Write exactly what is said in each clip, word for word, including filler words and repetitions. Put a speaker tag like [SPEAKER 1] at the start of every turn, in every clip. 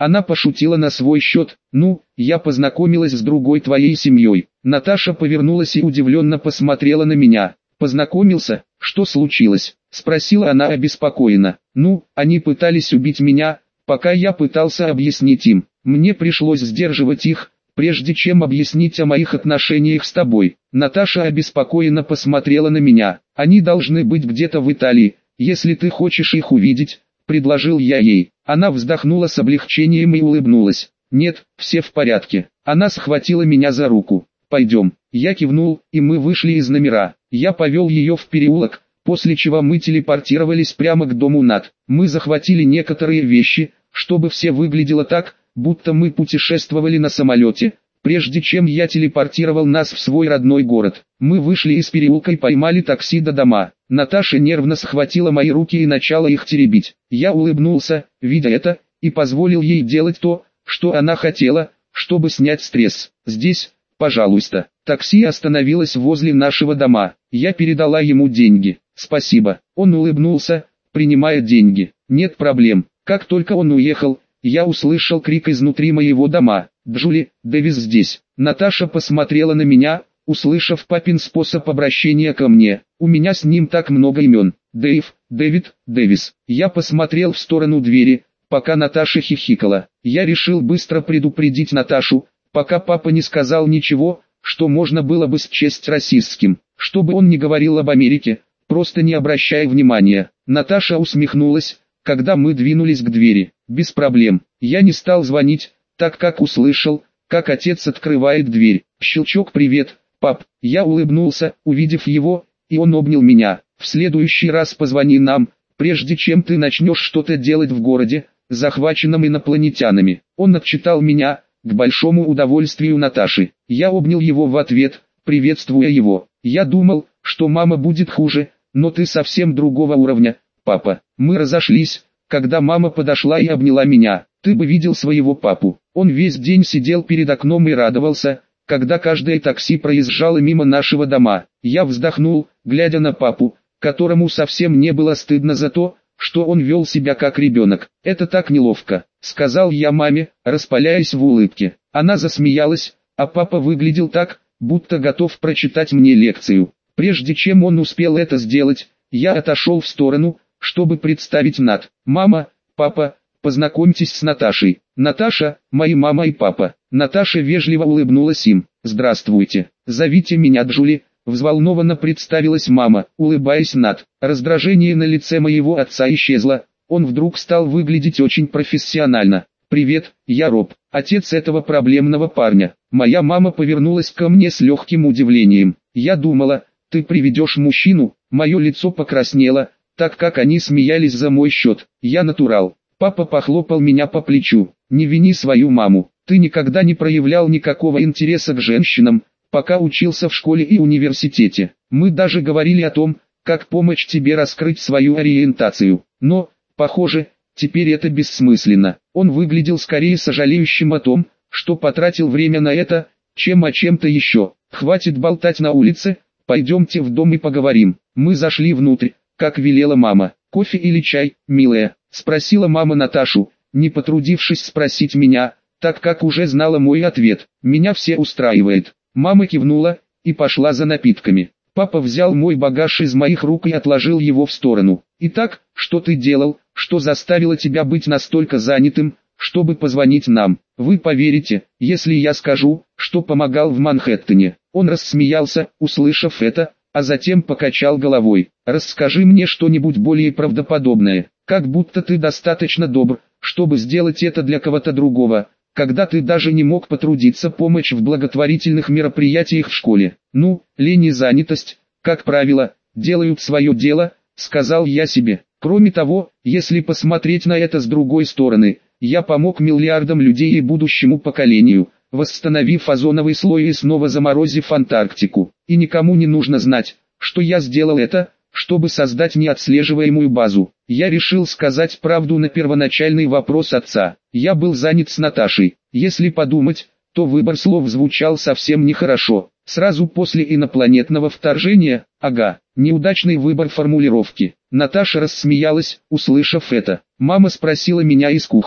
[SPEAKER 1] Она пошутила на свой счет. Ну, я познакомилась с другой твоей семьей. Наташа повернулась и удивленно посмотрела на меня. Познакомился? Что случилось? Спросила она обеспокоенно. Ну, они пытались убить меня, пока я пытался объяснить им. Мне пришлось сдерживать их, прежде чем объяснить о моих отношениях с тобой. Наташа обеспокоенно посмотрела на меня. Они должны быть где-то в Италии, если ты хочешь их увидеть, предложил я ей. Она вздохнула с облегчением и улыбнулась. Нет, все в порядке. Она схватила меня за руку. Пойдем. Я кивнул, и мы вышли из номера. Я повел ее в переулок, после чего мы телепортировались прямо к дому Над. Мы захватили некоторые вещи, чтобы все выглядело так, будто мы путешествовали на самолете, прежде чем я телепортировал нас в свой родной город. Мы вышли из переулка и поймали такси до дома. Наташа нервно схватила мои руки и начала их теребить. Я улыбнулся, видя это, и позволил ей делать то, что она хотела, чтобы снять стресс. Здесь, пожалуйста. Такси остановилось возле нашего дома. Я передала ему деньги. Спасибо. Он улыбнулся, принимая деньги. Нет проблем. Как только он уехал, я услышал крик изнутри моего дома. «Джули, Дэвис здесь». Наташа посмотрела на меня, услышав папин способ обращения ко мне. У меня с ним так много имен. Дэйв, Дэвид, Дэвис. Я посмотрел в сторону двери, пока Наташа хихикала. Я решил быстро предупредить Наташу, пока папа не сказал ничего, что можно было бы счесть расистским. Чтобы он не говорил об Америке, просто не обращая внимания. Наташа усмехнулась, когда мы двинулись к двери. Без проблем. Я не стал звонить, так как услышал, как отец открывает дверь. Щелчок. «Привет, пап». Я улыбнулся, увидев его, и он обнял меня. «В следующий раз позвони нам, прежде чем ты начнешь что-то делать в городе, захваченном инопланетянами». Он отчитал меня, к большому удовольствию Наташи. Я обнял его в ответ, приветствуя его. «Я думал, что мама будет хуже, но ты совсем другого уровня, папа». Мы разошлись, когда мама подошла и обняла меня. «Ты бы видел своего папу. Он весь день сидел перед окном и радовался, когда каждое такси проезжало мимо нашего дома». Я вздохнул, глядя на папу, которому совсем не было стыдно за то, что он вел себя как ребенок. «Это так неловко», — сказал я маме, распаляясь в улыбке. Она засмеялась, а папа выглядел так, будто готов прочитать мне лекцию. Прежде чем он успел это сделать, я отошел в сторону, чтобы представить Над. «Мама, папа, познакомьтесь с Наташей». «Наташа, мои мама и папа». Наташа вежливо улыбнулась им. «Здравствуйте, зовите меня Джули», — взволнованно представилась мама, улыбаясь Над. Раздражение на лице моего отца исчезло, он вдруг стал выглядеть очень профессионально. «Привет, я Роб, отец этого проблемного парня». Моя мама повернулась ко мне с легким удивлением. «Я думала, ты приведешь мужчину». Мое лицо покраснело, так как они смеялись за мой счет. «Я натурал». Папа похлопал меня по плечу. «Не вини свою маму. Ты никогда не проявлял никакого интереса к женщинам, пока учился в школе и университете. Мы даже говорили о том, как помочь тебе раскрыть свою ориентацию. Но, похоже, теперь это бессмысленно». Он выглядел скорее сожалеющим о том, что потратил время на это, чем о чем-то еще. «Хватит болтать на улице, пойдемте в дом и поговорим». Мы зашли внутрь, как велела мама. «Кофе или чай, милая?» — спросила мама Наташу, не потрудившись спросить меня, так как уже знала мой ответ. «Меня все устраивает». Мама кивнула и пошла за напитками. Папа взял мой багаж из моих рук и отложил его в сторону. «Итак, что ты делал, что заставило тебя быть настолько занятым, чтобы позвонить нам? Вы поверите, если я скажу, что помогал в Манхэттене». Он рассмеялся, услышав это, а затем покачал головой. «Расскажи мне что-нибудь более правдоподобное, как будто ты достаточно добр, чтобы сделать это для кого-то другого, когда ты даже не мог потрудиться помочь в благотворительных мероприятиях в школе». «Ну, лень и занятость, как правило, делают свое дело», — сказал я себе. «Кроме того, если посмотреть на это с другой стороны, я помог миллиардам людей и будущему поколению, восстановив озоновый слой и снова заморозив Антарктику. И никому не нужно знать, что я сделал это, чтобы создать неотслеживаемую базу». Я решил сказать правду на первоначальный вопрос отца. Я был занят с Наташей. Если подумать, то выбор слов звучал совсем нехорошо. Сразу после инопланетного вторжения, ага, неудачный выбор формулировки. Наташа рассмеялась, услышав это. Мама спросила меня из кухни: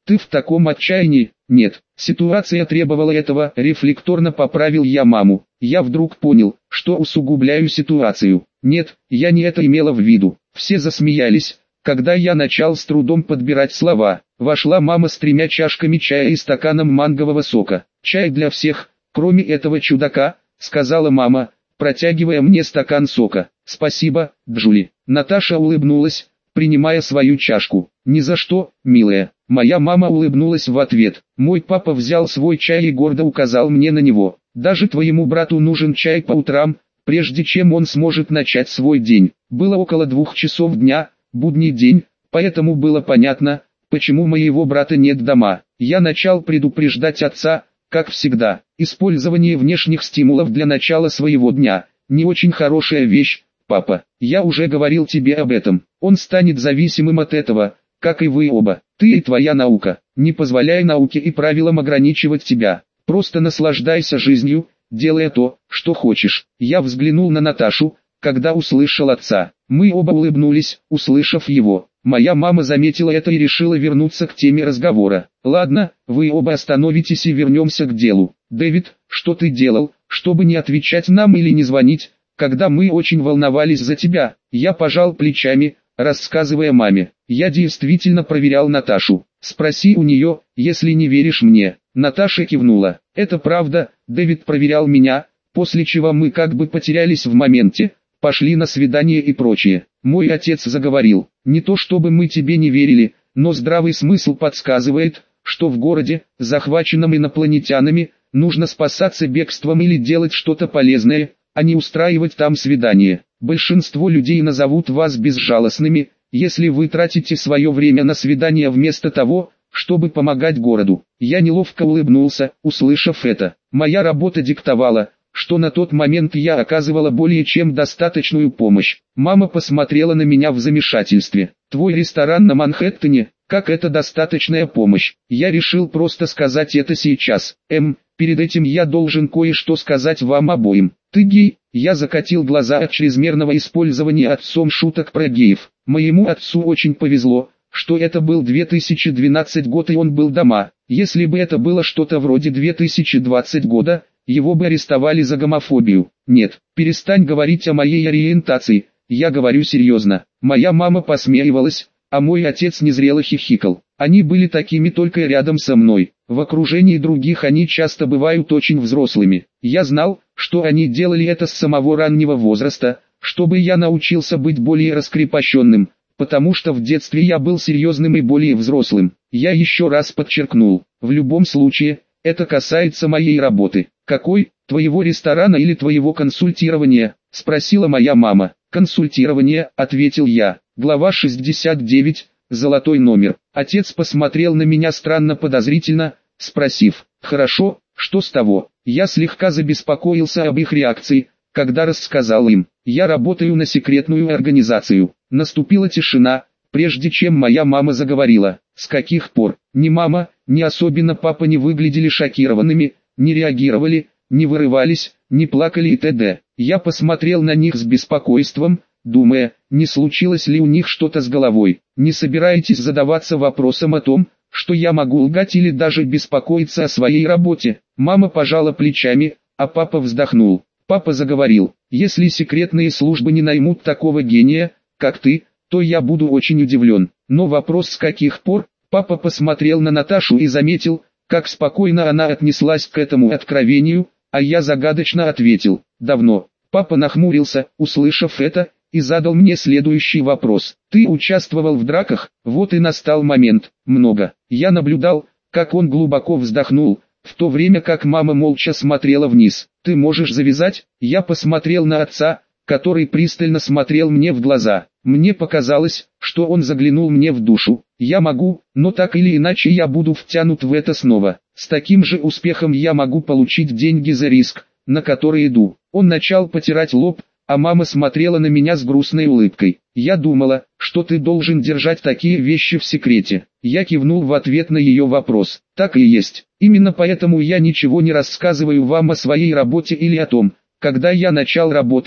[SPEAKER 1] Ты в таком отчаянии? Нет, ситуация требовала этого, рефлекторно поправил я маму. Я вдруг понял, что усугубляю ситуацию. Нет, я не это имела в виду. Все засмеялись, когда я начал с трудом подбирать слова. Вошла мама с тремя чашками чая и стаканом мангового сока. «Чай для всех, кроме этого чудака», — сказала мама, протягивая мне стакан сока. «Спасибо, Джули». Наташа улыбнулась, принимая свою чашку. «Ни за что, милая». Моя мама улыбнулась в ответ. Мой папа взял свой чай и гордо указал мне на него. «Даже твоему брату нужен чай по утрам, прежде чем он сможет начать свой день». Было около двух часов дня, будний день, поэтому было понятно, почему моего брата нет дома. Я начал предупреждать отца, как всегда. Использование внешних стимулов для начала своего дня – не очень хорошая вещь, папа. Я уже говорил тебе об этом. Он станет зависимым от этого, как и вы оба. Ты и твоя наука. Не позволяй науке и правилам ограничивать тебя. Просто наслаждайся жизнью, делая то, что хочешь. Я взглянул на Наташу, когда услышал отца. Мы оба улыбнулись, услышав его. Моя мама заметила это и решила вернуться к теме разговора. «Ладно, вы оба остановитесь и вернемся к делу. Дэвид, что ты делал, чтобы не отвечать нам или не звонить, когда мы очень волновались за тебя?» Я пожал плечами, рассказывая маме. «Я действительно проверял Наташу. Спроси у нее, если не веришь мне». Наташа кивнула. «Это правда, Дэвид проверял меня, после чего мы как бы потерялись в моменте, пошли на свидание и прочее. Мой отец заговорил. Не то чтобы мы тебе не верили, но здравый смысл подсказывает, что в городе, захваченном инопланетянами, нужно спасаться бегством или делать что-то полезное, а не устраивать там свидание. Большинство людей назовут вас безжалостными, если вы тратите свое время на свидание вместо того, чтобы помогать городу». Я неловко улыбнулся, услышав это. Моя работа диктовала, что на тот момент я оказывала более чем достаточную помощь. Мама посмотрела на меня в замешательстве. «Твой ресторан на Манхэттене, как это достаточная помощь?» Я решил просто сказать это сейчас. «Эм, перед этим я должен кое-что сказать вам обоим. Ты гей?» Я закатил глаза от чрезмерного использования отцом шуток про геев. Моему отцу очень повезло, что это был две тысячи двенадцатый год и он был дома. Если бы это было что-то вроде две тысячи двадцатого года, его бы арестовали за гомофобию. Нет, перестань говорить о моей ориентации, я говорю серьезно. Моя мама посмеивалась, а мой отец незрело хихикал. Они были такими только рядом со мной. В окружении других они часто бывают очень взрослыми. Я знал, что они делали это с самого раннего возраста, чтобы я научился быть более раскрепощенным, потому что в детстве я был серьезным и более взрослым. Я еще раз подчеркнул, в любом случае, это касается моей работы. «Какой, твоего ресторана или твоего консультирования?» – спросила моя мама. «Консультирование», – ответил я. Глава шестьдесят девять, золотой номер. Отец посмотрел на меня странно подозрительно, спросив: «Хорошо, что с того?» Я слегка забеспокоился об их реакции, когда рассказал им. «Я работаю на секретную организацию». Наступила тишина, прежде чем моя мама заговорила. С каких пор? Ни мама, ни особенно папа не выглядели шокированными, не реагировали, не вырывались, не плакали и т.д. Я посмотрел на них с беспокойством, думая, не случилось ли у них что-то с головой. «Не собираетесь задаваться вопросом о том, что я могу лгать или даже беспокоиться о своей работе?» Мама пожала плечами, а папа вздохнул. Папа заговорил: «Если секретные службы не наймут такого гения, как ты, то я буду очень удивлен. Но вопрос с каких пор?» Папа посмотрел на Наташу и заметил, как спокойно она отнеслась к этому откровению, а я загадочно ответил: «Давно». Папа нахмурился, услышав это, и задал мне следующий вопрос: «Ты участвовал в драках?» Вот и настал момент. «Много». Я наблюдал, как он глубоко вздохнул, в то время как мама молча смотрела вниз. «Ты можешь завязать?» Я посмотрел на отца, который пристально смотрел мне в глаза. Мне показалось, что он заглянул мне в душу. «Я могу, но так или иначе я буду втянут в это снова. С таким же успехом я могу получить деньги за риск, на который иду». Он начал потирать лоб, а мама смотрела на меня с грустной улыбкой. «Я думала, что ты должен держать такие вещи в секрете». Я кивнул в ответ на ее вопрос. «Так и есть. Именно поэтому я ничего не рассказываю вам о своей работе или о том, когда я начал работать,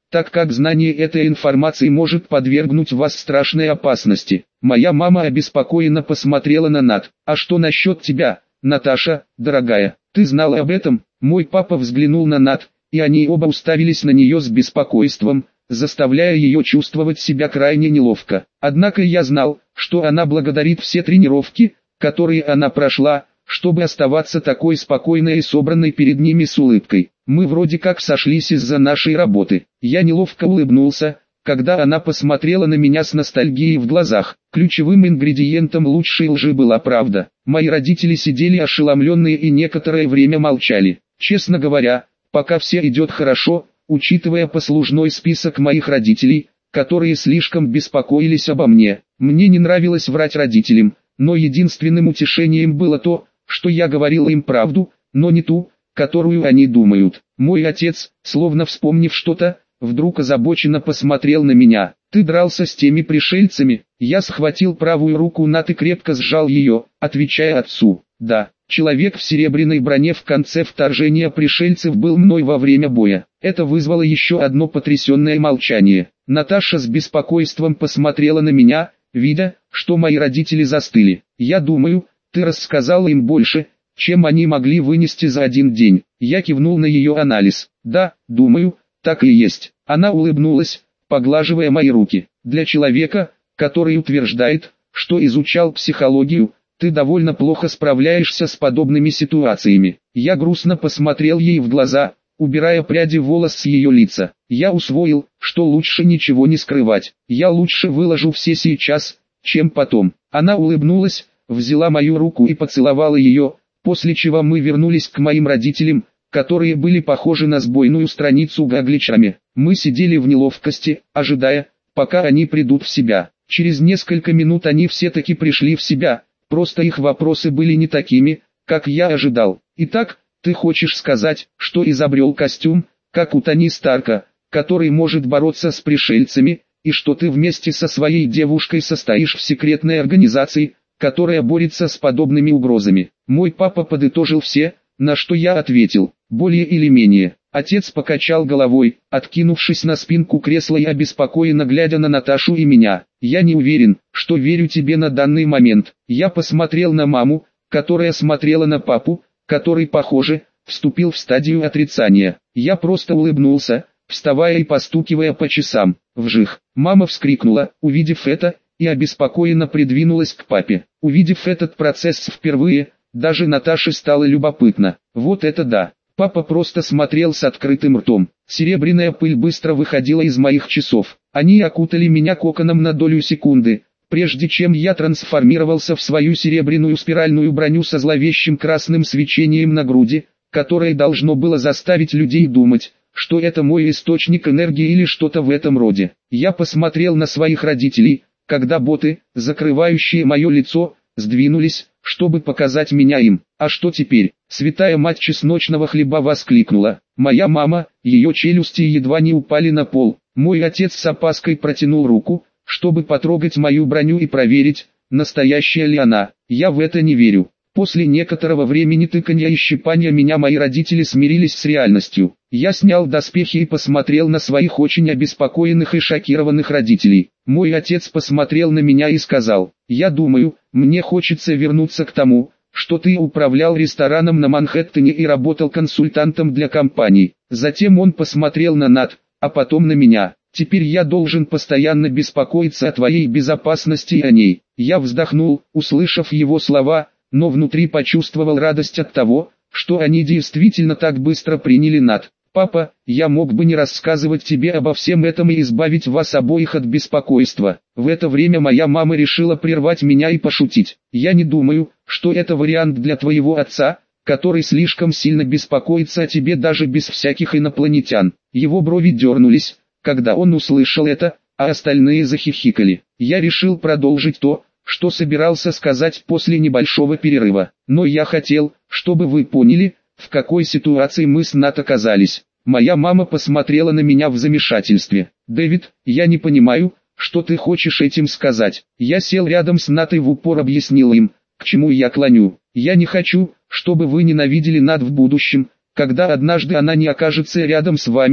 [SPEAKER 1] так как знание этой информации может подвергнуть вас страшной опасности. Моя мама обеспокоенно посмотрела на Нат. А что насчет тебя, Наташа, дорогая? Ты знала об этом? Мой папа взглянул на Нат, и они оба уставились на нее с беспокойством, заставляя ее чувствовать себя крайне неловко. Однако я знал, что она благодарит все тренировки, которые она прошла, чтобы оставаться такой спокойной и собранной перед ними с улыбкой. Мы вроде как сошлись из-за нашей работы. Я неловко улыбнулся, когда она посмотрела на меня с ностальгией в глазах. Ключевым ингредиентом лучшей лжи была правда. Мои родители сидели ошеломленные и некоторое время молчали. Честно говоря, пока все идет хорошо, учитывая послужной список моих родителей, которые слишком беспокоились обо мне. Мне не нравилось врать родителям, но единственным утешением было то, что я говорил им правду, но не ту, которую они думают. Мой отец, словно вспомнив что-то, вдруг озабоченно посмотрел на меня. «Ты дрался с теми пришельцами?» Я схватил правую руку Нат и крепко сжал ее, отвечая отцу. «Да, человек в серебряной броне в конце вторжения пришельцев был мной во время боя». Это вызвало еще одно потрясенное молчание. Наташа с беспокойством посмотрела на меня, видя, что мои родители застыли. «Я думаю, ты рассказала им больше, чем они могли вынести за один день». Я кивнул на ее анализ. «Да, думаю, так и есть». Она улыбнулась, поглаживая мои руки. «Для человека, который утверждает, что изучал психологию, ты довольно плохо справляешься с подобными ситуациями». Я грустно посмотрел ей в глаза, убирая пряди волос с ее лица. Я усвоил, что лучше ничего не скрывать. Я лучше выложу все сейчас, чем потом. Она улыбнулась, взяла мою руку и поцеловала ее, после чего мы вернулись к моим родителям, которые были похожи на сбойную страницу гагличами. Мы сидели в неловкости, ожидая, пока они придут в себя. Через несколько минут они все-таки пришли в себя, просто их вопросы были не такими, как я ожидал. «Итак, ты хочешь сказать, что изобрел костюм, как у Тони Старка, который может бороться с пришельцами, и что ты вместе со своей девушкой состоишь в секретной организации, которая борется с подобными угрозами?» Мой папа подытожил все, на что я ответил, более или менее. Отец покачал головой, откинувшись на спинку кресла и обеспокоенно глядя на Наташу и меня. «Я не уверен, что верю тебе на данный момент». Я посмотрел на маму, которая смотрела на папу, который, похоже, вступил в стадию отрицания. Я просто улыбнулся, вставая и постукивая по часам. Вжих. Мама вскрикнула, увидев это, и обеспокоенно придвинулась к папе. Увидев этот процесс впервые, даже Наташе стало любопытно. Вот это да. Папа просто смотрел с открытым ртом. Серебряная пыль быстро выходила из моих часов. Они окутали меня коконом на долю секунды, прежде чем я трансформировался в свою серебряную спиральную броню со зловещим красным свечением на груди, которое должно было заставить людей думать, что это мой источник энергии или что-то в этом роде. Я посмотрел на своих родителей, когда боты, закрывающие мое лицо, сдвинулись, чтобы показать меня им. «А что теперь?» Святая мать чесночного хлеба воскликнула. Моя мама, ее челюсти едва не упали на пол. Мой отец с опаской протянул руку, чтобы потрогать мою броню и проверить, настоящая ли она. Я в это не верю. После некоторого времени тыканья и щипания меня мои родители смирились с реальностью. Я снял доспехи и посмотрел на своих очень обеспокоенных и шокированных родителей. Мой отец посмотрел на меня и сказал: «Я думаю, мне хочется вернуться к тому, что ты управлял рестораном на Манхэттене и работал консультантом для компаний». Затем он посмотрел на Нат, а потом на меня. «Теперь я должен постоянно беспокоиться о твоей безопасности и о ней». Я вздохнул, услышав его слова, но внутри почувствовал радость от того, что они действительно так быстро приняли Нат. «Папа, я мог бы не рассказывать тебе обо всем этом и избавить вас обоих от беспокойства». В это время моя мама решила прервать меня и пошутить. «Я не думаю, что это вариант для твоего отца, который слишком сильно беспокоится о тебе даже без всяких инопланетян». Его брови дернулись, когда он услышал это, а остальные захихикали. Я решил продолжить то, что собирался сказать после небольшого перерыва. «Но я хотел, чтобы вы поняли, в какой ситуации мы с Нат оказались». Моя мама посмотрела на меня в замешательстве. «Дэвид, я не понимаю, что ты хочешь этим сказать». Я сел рядом с Нат и в упор объяснил им, к чему я клоню. «Я не хочу, чтобы вы ненавидели Нат в будущем, когда однажды она не окажется рядом с вами,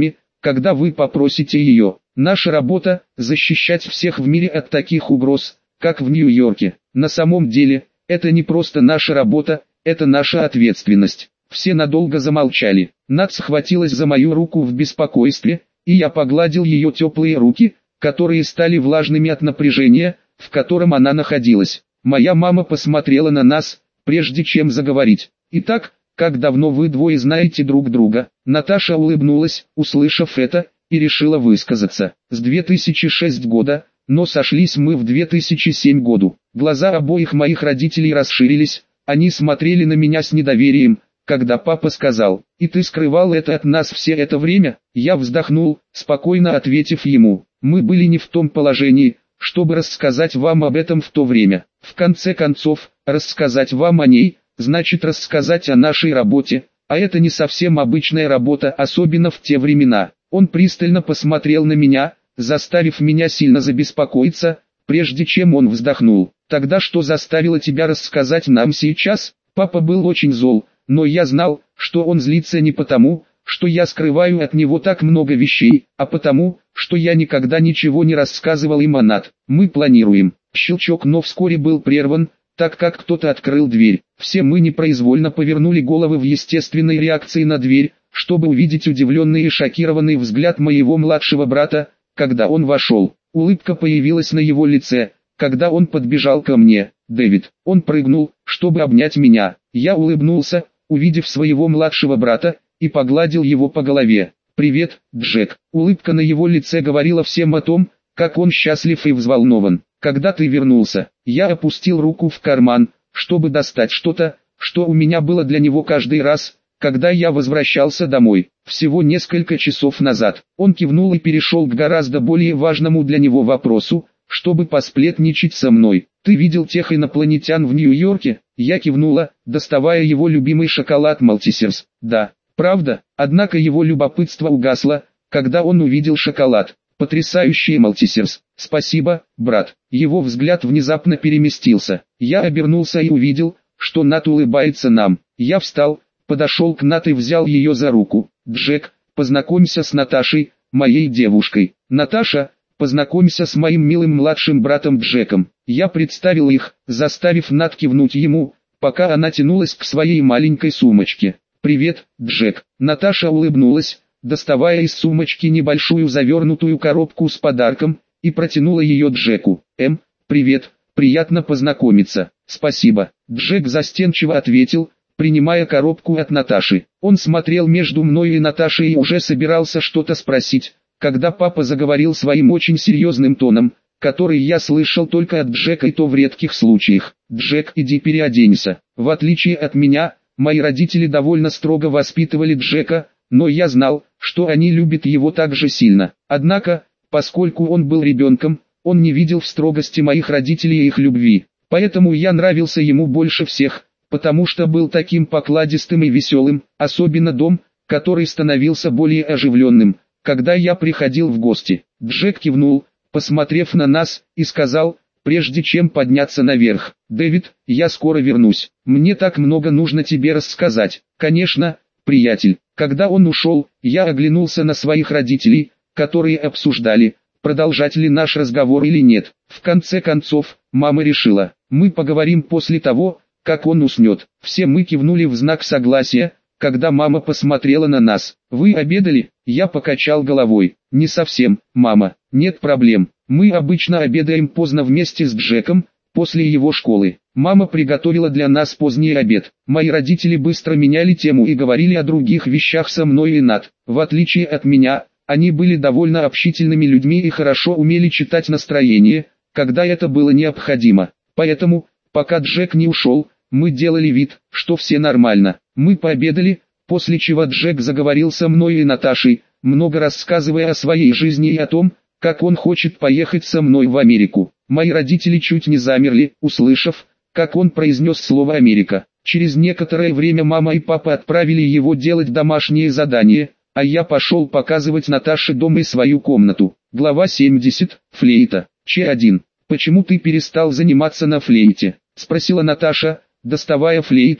[SPEAKER 1] когда вы попросите ее. Наша работа – защищать всех в мире от таких угроз, как в Нью-Йорке. На самом деле, это не просто наша работа, это наша ответственность. Все надолго замолчали. Нат схватилась за мою руку в беспокойстве, и я погладил ее теплые руки, которые стали влажными от напряжения, в котором она находилась. Моя мама посмотрела на нас, прежде чем заговорить. «Итак, как давно вы двое знаете друг друга?» Наташа улыбнулась, услышав это, и решила высказаться. «С две тысячи шестого года, но сошлись мы в две тысячи седьмом году». Глаза обоих моих родителей расширились, они смотрели на меня с недоверием, когда папа сказал: «И ты скрывал это от нас все это время?» Я вздохнул, спокойно ответив ему: «Мы были не в том положении, чтобы рассказать вам об этом в то время. В конце концов, рассказать вам о ней, значит рассказать о нашей работе, а это не совсем обычная работа, особенно в те времена». Он пристально посмотрел на меня, заставив меня сильно забеспокоиться, прежде чем он вздохнул. «Тогда что заставило тебя рассказать нам сейчас?» Папа был очень зол, но я знал, что он злится не потому, что я скрываю от него так много вещей, а потому, что я никогда ничего не рассказывал им о Нат. «Мы планируем». Щелчок, но вскоре был прерван, так как кто-то открыл дверь. Все мы непроизвольно повернули головы в естественной реакции на дверь, чтобы увидеть удивленный и шокированный взгляд моего младшего брата, когда он вошел. Улыбка появилась на его лице, когда он подбежал ко мне. «Дэвид». Он прыгнул, чтобы обнять меня. Я улыбнулся, увидев своего младшего брата, и погладил его по голове. «Привет, Джек». Улыбка на его лице говорила всем о том, как он счастлив и взволнован. «Когда ты вернулся?» Я опустил руку в карман, чтобы достать что-то, что у меня было для него каждый раз, когда я возвращался домой. «Всего несколько часов назад». Он кивнул и перешел к гораздо более важному для него вопросу, чтобы посплетничать со мной. «Ты видел тех инопланетян в Нью-Йорке?» Я кивнула, доставая его любимый шоколад Малтисерс. «Да, правда». Однако его любопытство угасло, когда он увидел шоколад. «Потрясающий Малтисерс». «Спасибо, брат». Его взгляд внезапно переместился. Я обернулся и увидел, что Нат улыбается нам. Я встал, подошел к Нат и взял ее за руку. «Джек, познакомься с Наташей, моей девушкой». «Наташа, познакомься с моим милым младшим братом Джеком». Я представил их, заставив Нат кивнуть ему, пока она тянулась к своей маленькой сумочке. «Привет, Джек». Наташа улыбнулась, доставая из сумочки небольшую завернутую коробку с подарком, и протянула ее Джеку. «Эм, привет, приятно познакомиться». «Спасибо». Джек застенчиво ответил, принимая коробку от Наташи. Он смотрел между мной и Наташей и уже собирался что-то спросить, когда папа заговорил своим очень серьезным тоном, который я слышал только от Джека и то в редких случаях. «Джек, иди переоденься». В отличие от меня, мои родители довольно строго воспитывали Джека, но я знал, что они любят его так же сильно. Однако, поскольку он был ребенком, он не видел в строгости моих родителей и их любви. Поэтому я нравился ему больше всех, потому что был таким покладистым и веселым, особенно дом, который становился более оживленным, когда я приходил в гости. Джек кивнул, посмотрев на нас, и сказал, прежде чем подняться наверх: «Дэвид, я скоро вернусь. Мне так много нужно тебе рассказать». «Конечно, приятель». Когда он ушел, я оглянулся на своих родителей, которые обсуждали, продолжать ли наш разговор или нет. В конце концов, мама решила: «Мы поговорим после того, как он уснет». Все мы кивнули в знак согласия, когда мама посмотрела на нас. «Вы обедали?» Я покачал головой. «Не совсем, мама. Нет проблем. Мы обычно обедаем поздно вместе с Джеком, после его школы. Мама приготовила для нас поздний обед. Мои родители быстро меняли тему и говорили о других вещах со мной и Нат. В отличие от меня, они были довольно общительными людьми и хорошо умели читать настроение, когда это было необходимо. Поэтому, пока Джек не ушел, мы делали вид, что все нормально. Мы пообедали, после чего Джек заговорил со мной и Наташей, много рассказывая о своей жизни и о том, как он хочет поехать со мной в Америку. Мои родители чуть не замерли, услышав, как он произнес слово «Америка». Через некоторое время мама и папа отправили его делать домашние задания, а я пошел показывать Наташе дом и свою комнату. Глава семьдесят. Флейта. Ч один. «Почему ты перестал заниматься на флейте?» — спросила Наташа, доставая флейту,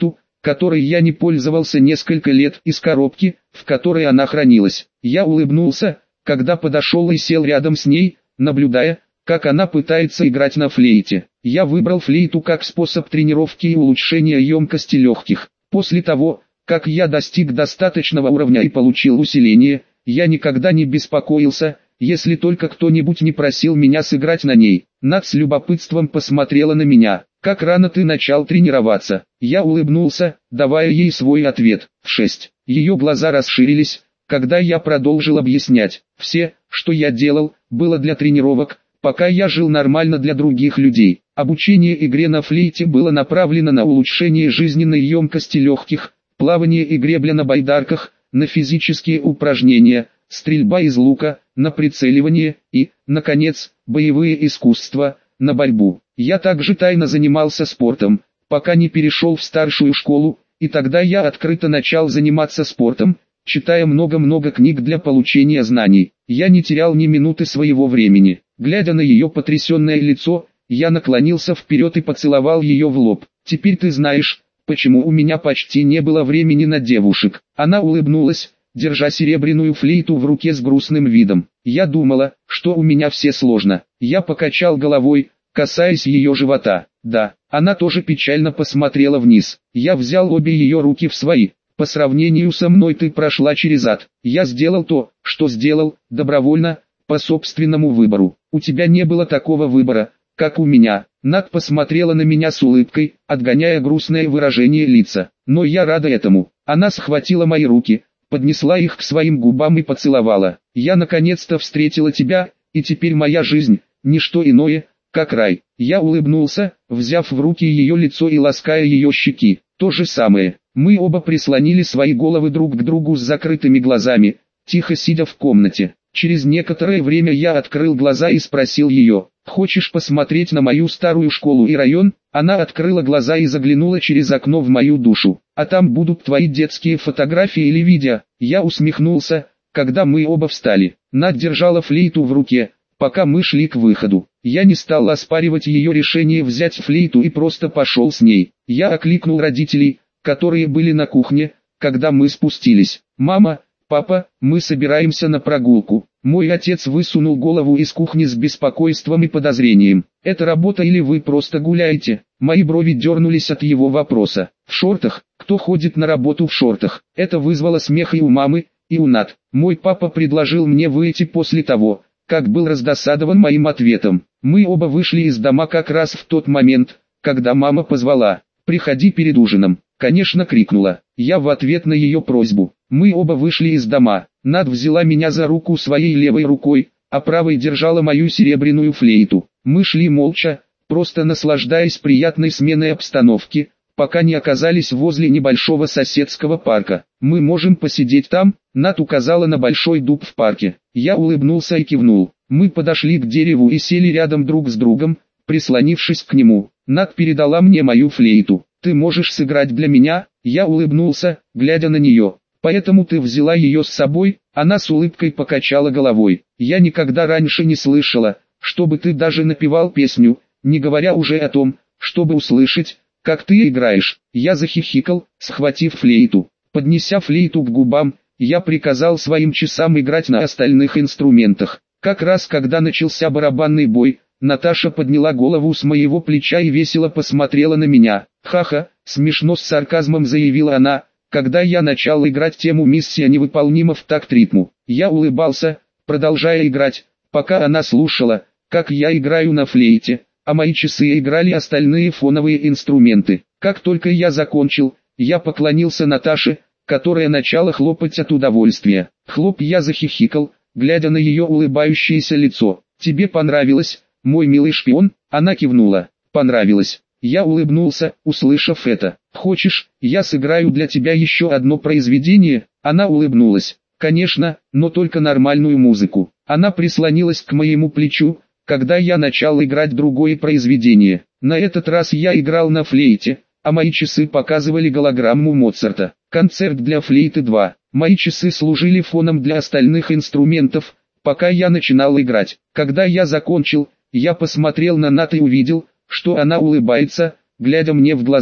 [SPEAKER 1] которой я не пользовался несколько лет, из коробки, в которой она хранилась. Я улыбнулся, когда подошел и сел рядом с ней, наблюдая, как она пытается играть на флейте. Я выбрал флейту как способ тренировки и улучшения емкости легких. После того, как я достиг достаточного уровня и получил усиление, я никогда не беспокоился, если только кто-нибудь не просил меня сыграть на ней. Над с любопытством посмотрела на меня. «Как рано ты начал тренироваться?» Я улыбнулся, давая ей свой ответ. «В шесть». Ее глаза расширились, когда я продолжил объяснять. Все, что я делал, было для тренировок, пока я жил нормально для других людей. Обучение игре на флейте было направлено на улучшение жизненной емкости легких, плавание и гребля на байдарках, на физические упражнения, стрельба из лука, на прицеливание и, наконец, боевые искусства, на борьбу. Я также тайно занимался спортом, пока не перешел в старшую школу, и тогда я открыто начал заниматься спортом, читая много-много книг для получения знаний. Я не терял ни минуты своего времени. Глядя на ее потрясенное лицо, я наклонился вперед и поцеловал ее в лоб. «Теперь ты знаешь, почему у меня почти не было времени на девушек». Она улыбнулась, держа серебряную флейту в руке с грустным видом. «Я думала, что у меня все сложно». Я покачал головой, касаясь ее живота. «Да». Она тоже печально посмотрела вниз. Я взял обе ее руки в свои. «По сравнению со мной ты прошла через ад. Я сделал то, что сделал, добровольно, по собственному выбору. У тебя не было такого выбора, как у меня». Над посмотрела на меня с улыбкой, отгоняя грустное выражение лица. «Но я рада этому». Она схватила мои руки, поднесла их к своим губам и поцеловала. «Я наконец-то встретила тебя, и теперь моя жизнь – ничто иное, как рай». Я улыбнулся, взяв в руки ее лицо и лаская ее щеки. То же самое. Мы оба прислонили свои головы друг к другу с закрытыми глазами, тихо сидя в комнате. Через некоторое время я открыл глаза и спросил ее: «Хочешь посмотреть на мою старую школу и район?» Она открыла глаза и заглянула через окно в мою душу. «А там будут твои детские фотографии или видео?» Я усмехнулся, когда мы оба встали. Над держала флейту в руке, пока мы шли к выходу. Я не стал оспаривать ее решение взять флейту и просто пошел с ней. Я окликнул родителей, которые были на кухне, когда мы спустились. «Мама, папа, мы собираемся на прогулку». Мой отец высунул голову из кухни с беспокойством и подозрением. «Это работа или вы просто гуляете?» Мои брови дернулись от его вопроса. «В шортах? Кто ходит на работу в шортах?» Это вызвало смех и у мамы, и у Над. Мой папа предложил мне выйти после того, как был раздосадован моим ответом. Мы оба вышли из дома как раз в тот момент, когда мама позвала: «Приходи перед ужином». Конечно, крикнула я в ответ на ее просьбу. Мы оба вышли из дома. Над взяла меня за руку своей левой рукой, а правой держала мою серебряную флейту. Мы шли молча, просто наслаждаясь приятной сменой обстановки, пока не оказались возле небольшого соседского парка. «Мы можем посидеть там?» Над указала на большой дуб в парке. Я улыбнулся и кивнул. Мы подошли к дереву и сели рядом друг с другом, прислонившись к нему. Над передала мне мою флейту. «Ты можешь сыграть для меня?» Я улыбнулся, глядя на нее. «Поэтому ты взяла ее с собой?» Она с улыбкой покачала головой. «Я никогда раньше не слышала, чтобы ты даже напевал песню, не говоря уже о том, чтобы услышать, как ты играешь». Я захихикал, схватив флейту. Поднеся флейту к губам, я приказал своим часам играть на остальных инструментах. Как раз когда начался барабанный бой, Наташа подняла голову с моего плеча и весело посмотрела на меня. «Ха-ха», смешно с сарказмом заявила она, когда я начал играть тему «Миссия невыполнима» в такт ритму. Я улыбался, продолжая играть, пока она слушала, как я играю на флейте, а мои часы играли остальные фоновые инструменты. Как только я закончил, я поклонился Наташе, которая начала хлопать от удовольствия. Хлоп, я захихикал, глядя на ее улыбающееся лицо. «Тебе понравилось, мой милый шпион?» Она кивнула. «Понравилось». Я улыбнулся, услышав это. «Хочешь, я сыграю для тебя еще одно произведение?» Она улыбнулась. «Конечно, но только нормальную музыку». Она прислонилась к моему плечу, когда я начал играть другое произведение. На этот раз я играл на флейте, а мои часы показывали голограмму Моцарта. «Концерт для флейты два». Мои часы служили фоном для остальных инструментов, пока я начинал играть. Когда я закончил, я посмотрел на Нат и увидел, что она улыбается, глядя мне в глаза.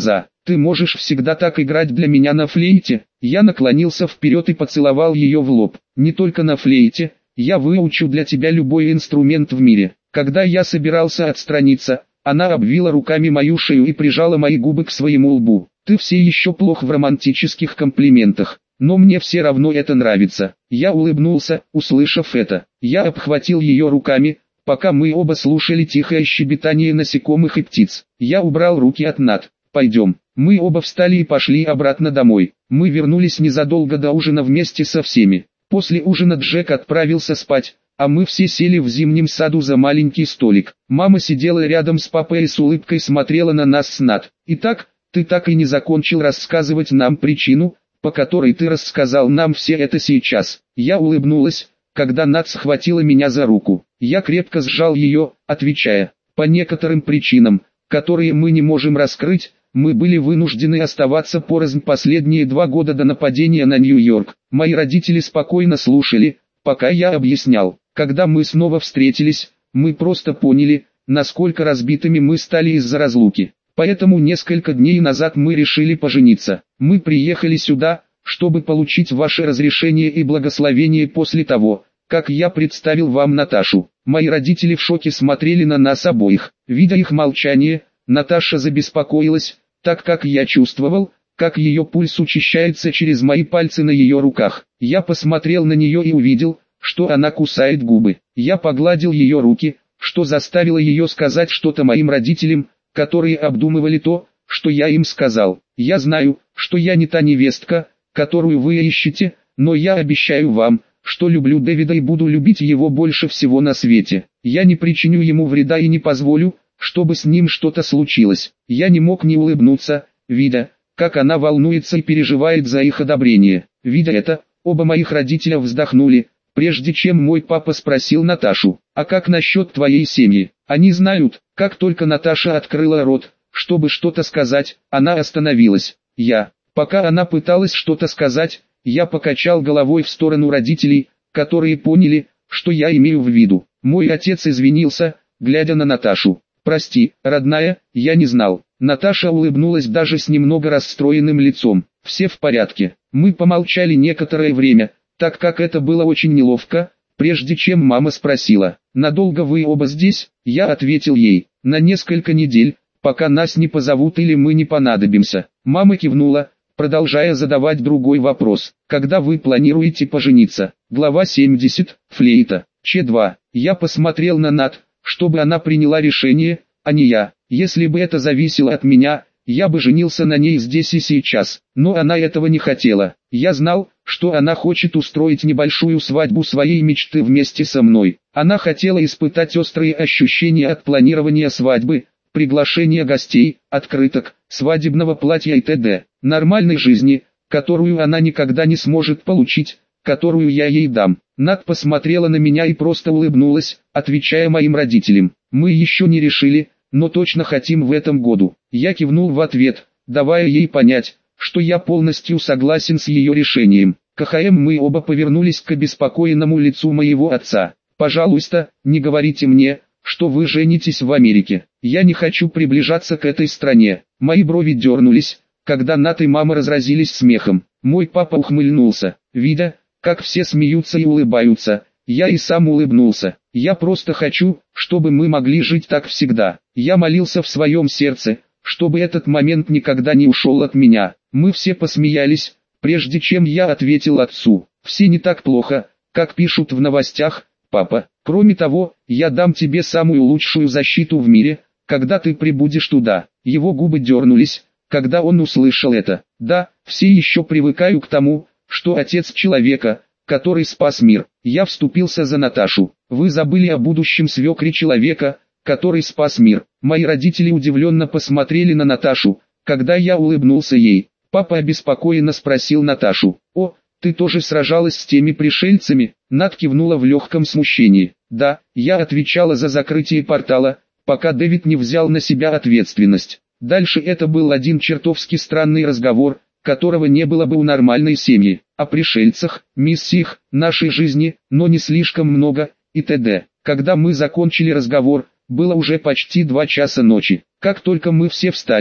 [SPEAKER 1] Ты можешь всегда так играть для меня на флейте. Я наклонился вперед и поцеловал ее в лоб. Не только на флейте, я выучу для тебя любой инструмент в мире. Когда я собирался отстраниться, она обвила руками мою шею и прижала мои губы к своему лбу. Ты все еще плох в романтических комплиментах, но мне все равно это нравится. Я улыбнулся, услышав это. Я обхватил ее руками, пока мы оба слушали тихое щебетание насекомых и птиц. Я убрал руки от Нат. Пойдем. Мы оба встали и пошли обратно домой. Мы вернулись незадолго до ужина вместе со всеми. После ужина Джек отправился спать, а мы все сели в зимнем саду за маленький столик. Мама сидела рядом с папой и с улыбкой смотрела на нас с Нат. Итак, ты так и не закончил рассказывать нам причину, по которой ты рассказал нам все это сейчас. Я улыбнулась, когда Нат схватила меня за руку. Я крепко сжал ее, отвечая, по некоторым причинам, которые мы не можем раскрыть, мы были вынуждены оставаться порознь последние два года до нападения на Нью-Йорк. Мои родители спокойно слушали, пока я объяснял. Когда мы снова встретились, мы просто поняли, насколько разбитыми мы стали из-за разлуки. Поэтому несколько дней назад мы решили пожениться. Мы приехали сюда, чтобы получить ваше разрешение и благословение после того, как я представил вам Наташу. Мои родители в шоке смотрели на нас обоих. Видя их молчание, Наташа забеспокоилась, так как я чувствовал, как ее пульс учащается через мои пальцы на ее руках. Я посмотрел на нее и увидел, что она кусает губы. Я погладил ее руки, что заставило ее сказать что-то моим родителям, которые обдумывали то, что я им сказал. Я знаю, что я не та невестка, которую вы ищете, но я обещаю вам, что люблю Дэвида и буду любить его больше всего на свете. Я не причиню ему вреда и не позволю, чтобы с ним что-то случилось. Я не мог не улыбнуться, видя, как она волнуется и переживает за их одобрение. Видя это, оба моих родителя вздохнули, прежде чем мой папа спросил Наташу, а как насчет твоей семьи? Они знают. Как только Наташа открыла рот, чтобы что-то сказать, она остановилась. Я, пока она пыталась что-то сказать, я покачал головой в сторону родителей, которые поняли, что я имею в виду. Мой отец извинился, глядя на Наташу. «Прости, родная, я не знал». Наташа улыбнулась даже с немного расстроенным лицом. «Все в порядке». Мы помолчали некоторое время, так как это было очень неловко, прежде чем мама спросила, «Надолго вы оба здесь?» Я ответил ей, «На несколько недель, пока нас не позовут или мы не понадобимся». Мама кивнула, продолжая задавать другой вопрос. «Когда вы планируете пожениться?» Глава семьдесят, флейта, Ч два. Я посмотрел на Нат, чтобы она приняла решение, а не я. Если бы это зависело от меня, я бы женился на ней здесь и сейчас. Но она этого не хотела. Я знал, что она хочет устроить небольшую свадьбу своей мечты вместе со мной. Она хотела испытать острые ощущения от планирования свадьбы, приглашения гостей, открыток, свадебного платья и т.д. Нормальной жизни, которую она никогда не сможет получить, которую я ей дам. Нат посмотрела на меня и просто улыбнулась, отвечая моим родителям. Мы еще не решили, но точно хотим в этом году. Я кивнул в ответ, давая ей понять, что я полностью согласен с ее решением. КХМ мы оба повернулись к обеспокоенному лицу моего отца. Пожалуйста, не говорите мне, что вы женитесь в Америке. Я не хочу приближаться к этой стране. Мои брови дернулись, когда Нат и мама разразились смехом. Мой папа ухмыльнулся, видя, как все смеются и улыбаются. Я и сам улыбнулся. Я просто хочу, чтобы мы могли жить так всегда. Я молился в своем сердце, чтобы этот момент никогда не ушел от меня. Мы все посмеялись, прежде чем я ответил отцу. Все не так плохо, как пишут в новостях, папа. Кроме того, я дам тебе самую лучшую защиту в мире, когда ты прибудешь туда. Его губы дернулись, когда он услышал это. Да, все еще привыкаю к тому, что отец человека, который спас мир. Я вступился за Наташу. Вы забыли о будущем свекре человека, который спас мир. Мои родители удивленно посмотрели на Наташу, когда я улыбнулся ей. Папа обеспокоенно спросил Наташу, «О, ты тоже сражалась с теми пришельцами?» Нат кивнула в легком смущении. «Да, я отвечала за закрытие портала, пока Дэвид не взял на себя ответственность». Дальше это был один чертовски странный разговор, которого не было бы у нормальной семьи, о пришельцах, миссиях, нашей жизни, но не слишком много, и т.д. Когда мы закончили разговор, было уже почти два часа ночи. Как только мы все встали,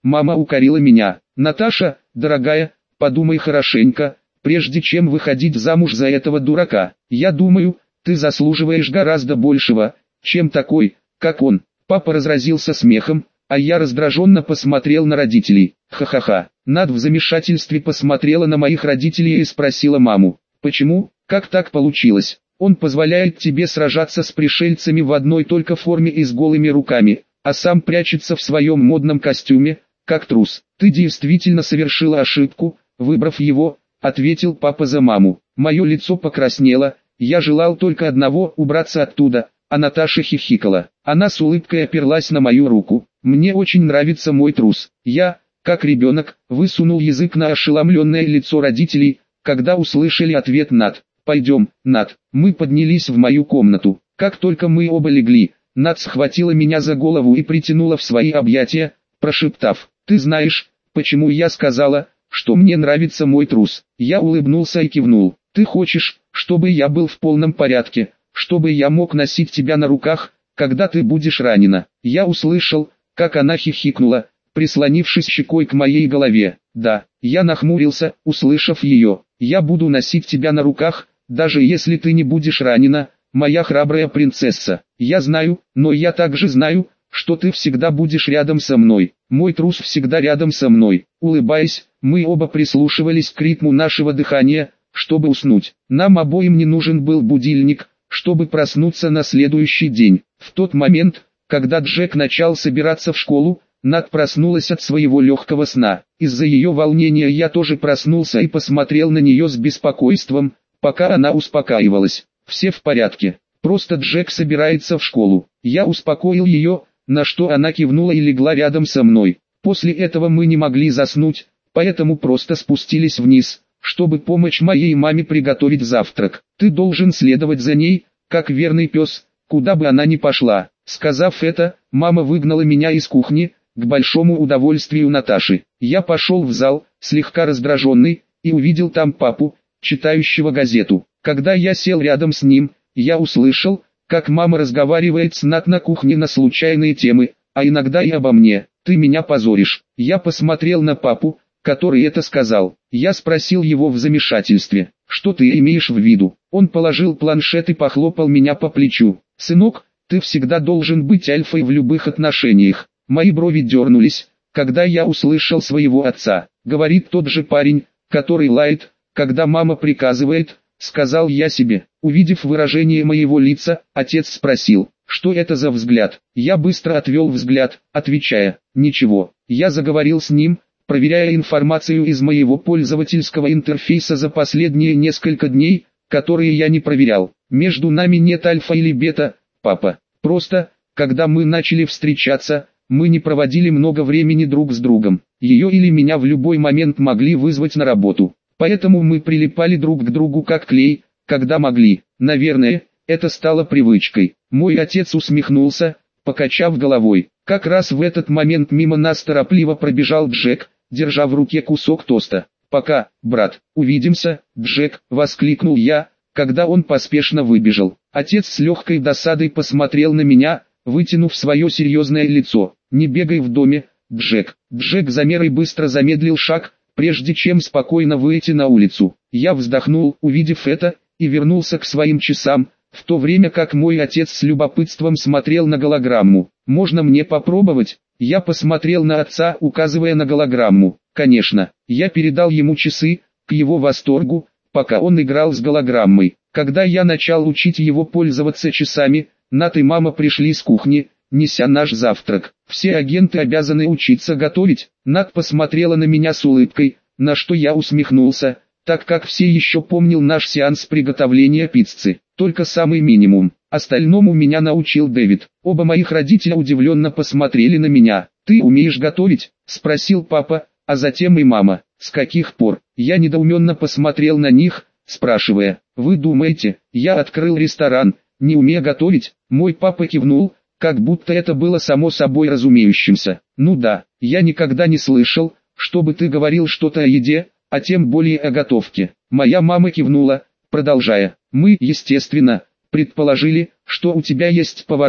[SPEAKER 1] Мама укорила меня. Наташа, дорогая, подумай хорошенько, прежде чем выходить замуж за этого дурака. Я думаю, ты заслуживаешь гораздо большего, чем такой, как он. Папа разразился смехом, а я раздраженно посмотрел на родителей. Ха-ха-ха. Над в замешательстве посмотрела на моих родителей и спросила маму. Почему, как так получилось? Он позволяет тебе сражаться с пришельцами в одной только форме и с голыми руками, а сам прячется в своем модном костюме, как трус. Ты действительно совершила ошибку, выбрав его, ответил папа за маму. Мое лицо покраснело, я желал только одного — убраться оттуда, а Наташа хихикала. Она с улыбкой оперлась на мою руку. Мне очень нравится мой трус. Я, как ребенок, высунул язык на ошеломленное лицо родителей, когда услышали ответ Над. «Пойдем, Над». Мы поднялись в мою комнату. Как только мы оба легли, Над схватила меня за голову и притянула в свои объятия, прошептав: «Ты знаешь, почему я сказала, что мне нравится мой трус?» Я улыбнулся и кивнул. «Ты хочешь, чтобы я был в полном порядке, чтобы я мог носить тебя на руках, когда ты будешь ранена?» Я услышал, как она хихикнула, прислонившись щекой к моей голове. «Да». Я нахмурился, услышав ее. «Я буду носить тебя на руках, даже если ты не будешь ранена, моя храбрая принцесса. Я знаю, но я также знаю, что ты всегда будешь рядом со мной. Мой трус всегда рядом со мной». Улыбаясь, мы оба прислушивались к ритму нашего дыхания, чтобы уснуть. Нам обоим не нужен был будильник, чтобы проснуться на следующий день. В тот момент, когда Джек начал собираться в школу, Над проснулась от своего легкого сна. Из-за ее волнения я тоже проснулся и посмотрел на нее с беспокойством, пока она успокаивалась. «Все в порядке, просто Джек собирается в школу». Я успокоил ее, на что она кивнула и легла рядом со мной. После этого мы не могли заснуть, поэтому просто спустились вниз, чтобы помочь моей маме приготовить завтрак. «Ты должен следовать за ней, как верный пес, куда бы она ни пошла». Сказав это, мама выгнала меня из кухни, к большому удовольствию Наташи. Я пошел в зал, слегка раздраженный, и увидел там папу, читающего газету. Когда я сел рядом с ним, я услышал, как мама разговаривает с Над на кухне на случайные темы, а иногда и обо мне. «Ты меня позоришь». Я посмотрел на папу, который это сказал. Я спросил его в замешательстве: «Что ты имеешь в виду?» Он положил планшет и похлопал меня по плечу. «Сынок, ты всегда должен быть альфой в любых отношениях». Мои брови дернулись, когда я услышал своего отца. «Говорит тот же парень, который лает, когда мама приказывает», — сказал я себе. Увидев выражение моего лица, отец спросил: «Что это за взгляд?» Я быстро отвел взгляд, отвечая: «Ничего». Я заговорил с ним, проверяя информацию из моего пользовательского интерфейса за последние несколько дней, которые я не проверял. «Между нами нет альфа или бета, папа. Просто, когда мы начали встречаться, мы не проводили много времени друг с другом. Ее или меня в любой момент могли вызвать на работу. Поэтому мы прилипали друг к другу как клей, когда могли. Наверное, это стало привычкой». Мой отец усмехнулся, покачав головой. Как раз в этот момент мимо нас торопливо пробежал Джек, держа в руке кусок тоста. «Пока, брат, увидимся, Джек», — воскликнул я, когда он поспешно выбежал. Отец с легкой досадой посмотрел на меня, вытянув свое серьезное лицо. «Не бегай в доме, Джек». Джек замер и быстро замедлил шаг, прежде чем спокойно выйти на улицу. Я вздохнул, увидев это, и вернулся к своим часам, в то время как мой отец с любопытством смотрел на голограмму. «Можно мне попробовать?» Я посмотрел на отца, указывая на голограмму. Конечно, я передал ему часы, к его восторгу, пока он играл с голограммой. Когда я начал учить его пользоваться часами, Над и мама пришли с кухни, неся наш завтрак. «Все агенты обязаны учиться готовить». Над посмотрела на меня с улыбкой, на что я усмехнулся, так как все еще помнил наш сеанс приготовления пиццы. Только самый минимум. Остальному меня научил Дэвид. Оба моих родителя удивленно посмотрели на меня. «Ты умеешь готовить?» – спросил папа, а затем и мама. «С каких пор?» Я недоуменно посмотрел на них, спрашивая: «Вы думаете, я открыл ресторан, не умея готовить?» Мой папа кивнул, как будто это было само собой разумеющимся. «Ну да, я никогда не слышал, чтобы ты говорил что-то о еде, а тем более о готовке». Моя мама кивнула, продолжая: «Мы, естественно, предположили, что у тебя есть повара,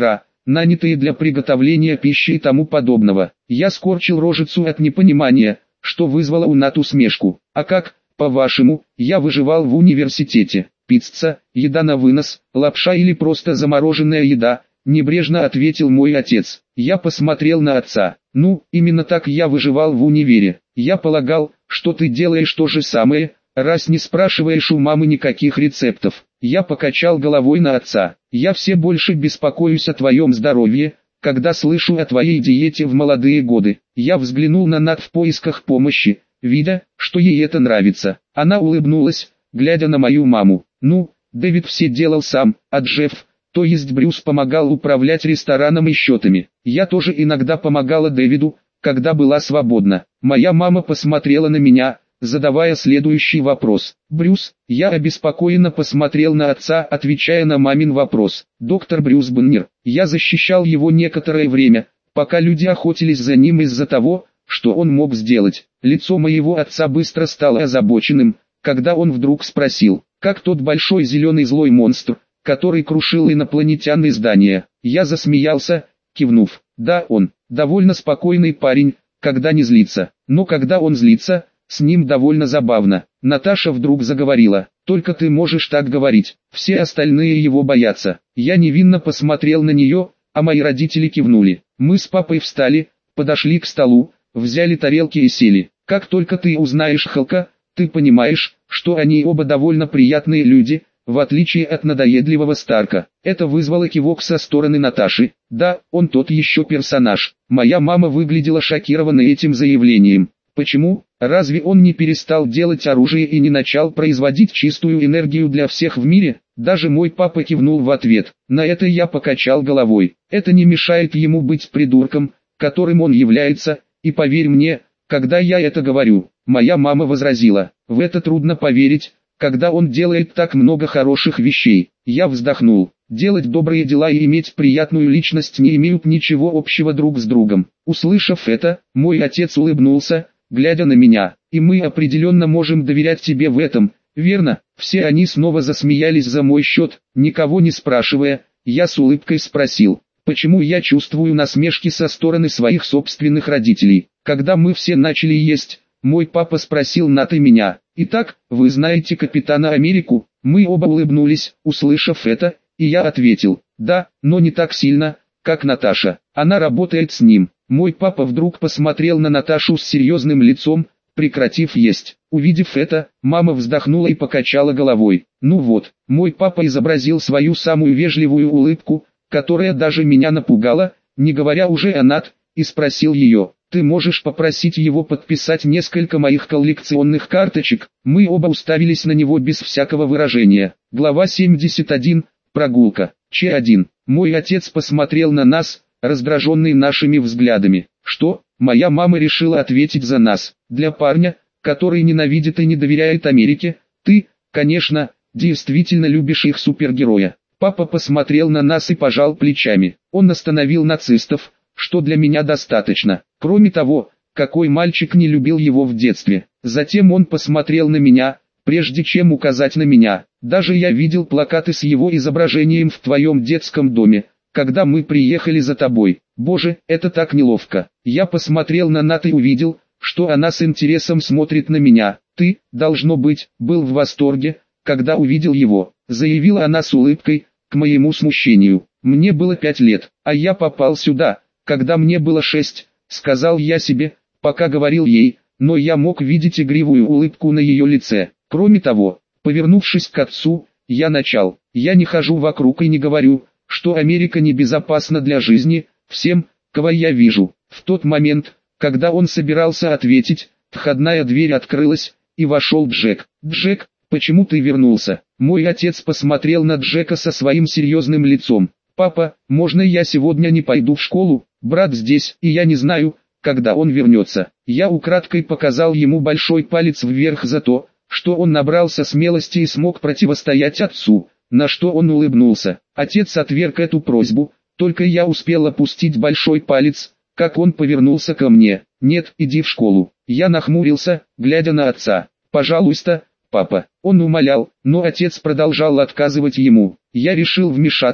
[SPEAKER 1] нанятые для приготовления пищи и тому подобного. Я скорчил рожицу от непонимания, что вызвало у Нат усмешку. А как, по-вашему, я выживал в университете? Пицца, еда на вынос, лапша или просто замороженная еда? Небрежно ответил мой отец. Я посмотрел на отца. Ну, именно так я выживал в универе. Я полагал, что ты делаешь то же самое, раз не спрашиваешь у мамы никаких рецептов. Я покачал головой на отца. Я все больше беспокоюсь о твоем здоровье, когда слышу о твоей диете в молодые годы. Я взглянул на Нат в поисках помощи, видя, что ей это нравится. Она улыбнулась, глядя на мою маму. Ну, Дэвид все делал сам, а Джефф, то есть Брюс, помогал управлять рестораном и счетами. Я тоже иногда помогала Дэвиду, когда была свободна. Моя мама посмотрела на меня, задавая следующий вопрос. Брюс, я обеспокоенно посмотрел на отца, отвечая на мамин вопрос. Доктор Брюс Баннер, я защищал его некоторое время, пока люди охотились за ним из-за того, что он мог сделать. Лицо моего отца быстро стало озабоченным, когда он вдруг спросил, как тот большой зеленый злой монстр, который крушил инопланетян и здания. Я засмеялся, кивнув. Да, он, довольно спокойный парень, когда не злится, но когда он злится, с ним довольно забавно. Наташа вдруг заговорила. Только ты можешь так говорить, все остальные его боятся. Я невинно посмотрел на нее, а мои родители кивнули. Мы с папой встали, подошли к столу, взяли тарелки и сели. Как только ты узнаешь Халка, ты понимаешь, что они оба довольно приятные люди, в отличие от надоедливого Старка. Это вызвало кивок со стороны Наташи. Да, он тот еще персонаж. Моя мама выглядела шокированной этим заявлением. Почему? Разве он не перестал делать оружие и не начал производить чистую энергию для всех в мире? Даже мой папа кивнул в ответ. На это я покачал головой. Это не мешает ему быть придурком, которым он является, и поверь мне, когда я это говорю. Моя мама возразила. В это трудно поверить, когда он делает так много хороших вещей. Я вздохнул. Делать добрые дела и иметь приятную личность не имеют ничего общего друг с другом. Услышав это, мой отец улыбнулся, глядя на меня. И мы определенно можем доверять тебе в этом, верно? Все они снова засмеялись за мой счет, никого не спрашивая. Я с улыбкой спросил, почему я чувствую насмешки со стороны своих собственных родителей. Когда мы все начали есть, мой папа спросил Нат и меня. Итак, вы знаете Капитана Америку? Мы оба улыбнулись, услышав это, и я ответил, да, но не так сильно, как Наташа. Она работает с ним. Мой папа вдруг посмотрел на Наташу с серьезным лицом, прекратив есть. Увидев это, мама вздохнула и покачала головой. Ну вот, мой папа изобразил свою самую вежливую улыбку, которая даже меня напугала, не говоря уже о Нат, и спросил ее, ты можешь попросить его подписать несколько моих коллекционных карточек? Мы оба уставились на него без всякого выражения. Глава семьдесят один. Прогулка. Ч один. Мой отец посмотрел на нас, раздраженный нашими взглядами. Что? Моя мама решила ответить за нас. Для парня, который ненавидит и не доверяет Америке, ты, конечно, действительно любишь их супергероя. Папа посмотрел на нас и пожал плечами. Он остановил нацистов, что для меня достаточно. Кроме того, какой мальчик не любил его в детстве. Затем он посмотрел на меня, прежде чем указать на меня. Даже я видел плакаты с его изображением в твоем детском доме, когда мы приехали за тобой. Боже, это так неловко. Я посмотрел на Нат и увидел, что она с интересом смотрит на меня. Ты, должно быть, был в восторге, когда увидел его, заявила она с улыбкой, к моему смущению. Мне было пять лет, а я попал сюда, когда мне было шесть, сказал я себе, пока говорил ей, но я мог видеть игривую улыбку на ее лице. Кроме того, повернувшись к отцу, я начал, я не хожу вокруг и не говорю, что Америка небезопасна для жизни, всем, кого я вижу. В тот момент, когда он собирался ответить, входная дверь открылась, и вошел Джек. Джек, почему ты вернулся? Мой отец посмотрел на Джека со своим серьезным лицом. Папа, можно я сегодня не пойду в школу? Брат здесь, и я не знаю, когда он вернется. Я украдкой показал ему большой палец вверх за то, что он набрался смелости и смог противостоять отцу, на что он улыбнулся. Отец отверг эту просьбу, только я успел опустить большой палец, как он повернулся ко мне. Нет, иди в школу. Я нахмурился, глядя на отца. Пожалуйста, папа. Он умолял, но отец продолжал отказывать ему. Я решил вмешаться,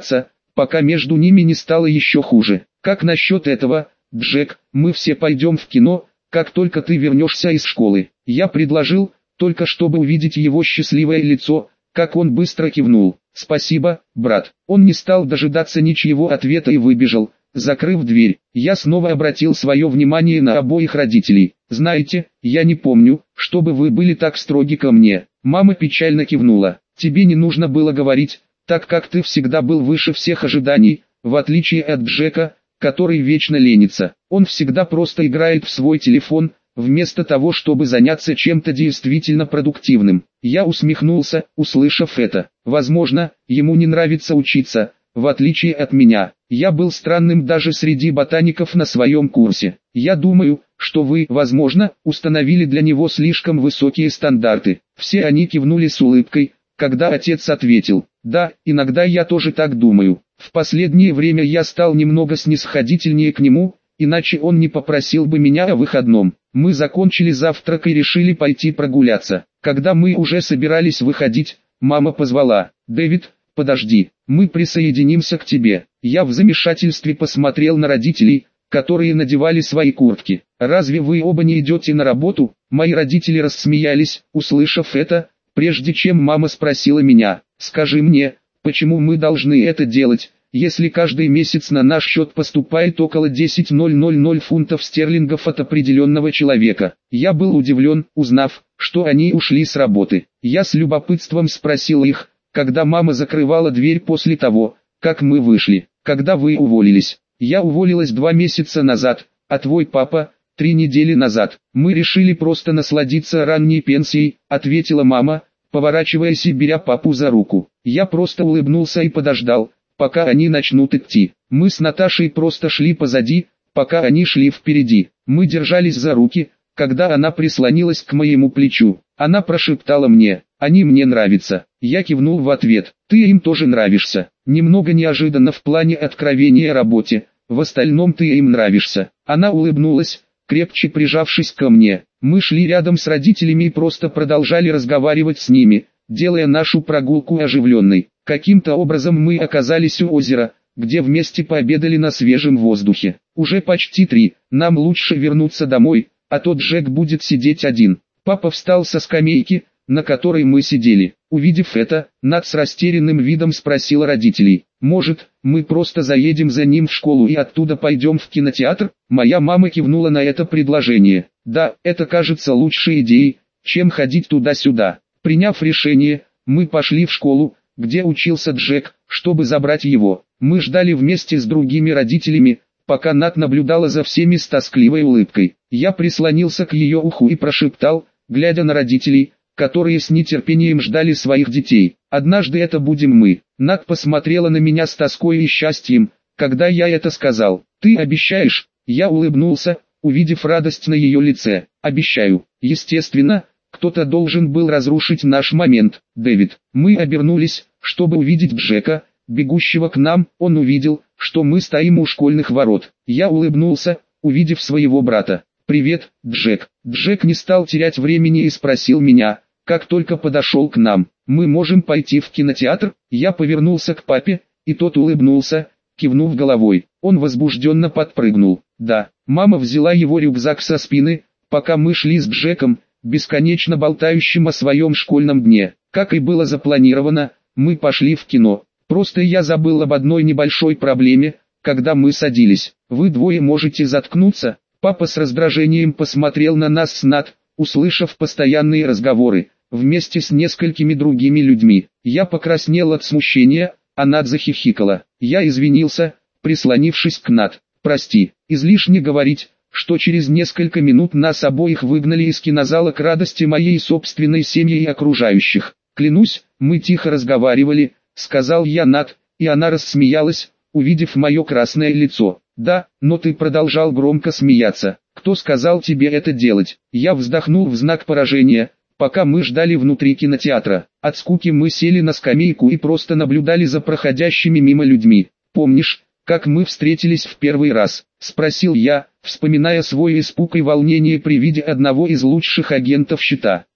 [SPEAKER 1] пока между ними не стало еще хуже. Как насчет этого, Джек, мы все пойдем в кино, как только ты вернешься из школы. Я предложил, только чтобы увидеть его счастливое лицо, как он быстро кивнул. Спасибо, брат. Он не стал дожидаться ничьего ответа и выбежал, закрыв дверь. Я снова обратил свое внимание на обоих родителей. Знаете, я не помню, чтобы вы были так строги ко мне. Мама печально кивнула. Тебе не нужно было говорить, так как ты всегда был выше всех ожиданий, в отличие от Джека, который вечно ленится. Он всегда просто играет в свой телефон, вместо того, чтобы заняться чем-то действительно продуктивным. Я усмехнулся, услышав это. Возможно, ему не нравится учиться, в отличие от меня. Я был странным даже среди ботаников на своем курсе. Я думаю, что вы, возможно, установили для него слишком высокие стандарты. Все они кивнули с улыбкой, когда отец ответил: «Да, иногда я тоже так думаю. В последнее время я стал немного снисходительнее к нему, иначе он не попросил бы меня о выходном». Мы закончили завтрак и решили пойти прогуляться. Когда мы уже собирались выходить, мама позвала: «Дэвид, подожди, мы присоединимся к тебе». Я в замешательстве посмотрел на родителей, которые надевали свои куртки. «Разве вы оба не идете на работу?» Мои родители рассмеялись, услышав это, прежде чем мама спросила меня: «Скажи мне, почему мы должны это делать, если каждый месяц на наш счет поступает около десять тысяч фунтов стерлингов от определенного человека?» Я был удивлен, узнав, что они ушли с работы. Я с любопытством спросил их, когда мама закрывала дверь после того, как мы вышли: «Когда вы уволились?» «Я уволилась два месяца назад, а твой папа — три недели назад. Мы решили просто насладиться ранней пенсией», — ответила мама, поворачиваясь и беря папу за руку. Я просто улыбнулся и подождал, пока они начнут идти. Мы с Наташей просто шли позади, пока они шли впереди. Мы держались за руки, когда она прислонилась к моему плечу. Она прошептала мне: «Они мне нравятся». Я кивнул в ответ: «Ты им тоже нравишься». Немного неожиданно в плане откровения о работе, в остальном ты им нравишься. Она улыбнулась, крепче прижавшись ко мне. Мы шли рядом с родителями и просто продолжали разговаривать с ними, делая нашу прогулку оживленной. Каким-то образом мы оказались у озера, где вместе пообедали на свежем воздухе. Уже почти три, нам лучше вернуться домой, а то Джек будет сидеть один. Папа встал со скамейки, на которой мы сидели. Увидев это, Нат с растерянным видом спросила родителей: «Может, мы просто заедем за ним в школу и оттуда пойдем в кинотеатр?» Моя мама кивнула на это предложение. «Да, это кажется лучшей идеей, чем ходить туда-сюда». Приняв решение, мы пошли в школу, где учился Джек, чтобы забрать его. Мы ждали вместе с другими родителями, пока Нат наблюдала за всеми с тоскливой улыбкой. Я прислонился к ее уху и прошептал, глядя на родителей, которые с нетерпением ждали своих детей: «Однажды это будем мы». Нат посмотрела на меня с тоской и счастьем, когда я это сказал. «Ты обещаешь?» Я улыбнулся, увидев радость на ее лице. «Обещаю». Естественно, кто-то должен был разрушить наш момент. «Дэвид». Мы обернулись, чтобы увидеть Джека, бегущего к нам. Он увидел, что мы стоим у школьных ворот. Я улыбнулся, увидев своего брата. «Привет, Джек». Джек не стал терять времени и спросил меня, как только подошел к нам: «Мы можем пойти в кинотеатр?» Я повернулся к папе, и тот улыбнулся, кивнув головой. Он возбужденно подпрыгнул. «Да». Мама взяла его рюкзак со спины, пока мы шли с Джеком, бесконечно болтающим о своем школьном дне. Как и было запланировано, мы пошли в кино. Просто я забыл об одной небольшой проблеме, когда мы садились. «Вы двое можете заткнуться?» Папа с раздражением посмотрел на нас с Нат, услышав постоянные разговоры, вместе с несколькими другими людьми. Я покраснел от смущения, а Нат захихикала. Я извинился, прислонившись к Нат. «Прости, излишне говорить, что через несколько минут нас обоих выгнали из кинозала к радости моей собственной семьи и окружающих. Клянусь, мы тихо разговаривали», — сказал я Нат, и она рассмеялась, увидев мое красное лицо. «Да, но ты продолжал громко смеяться. Кто сказал тебе это делать?» Я вздохнул в знак поражения, пока мы ждали внутри кинотеатра. От скуки мы сели на скамейку и просто наблюдали за проходящими мимо людьми. «Помнишь, как мы встретились в первый раз?» — спросил я, вспоминая свой испуг и волнение при виде одного из лучших агентов щита.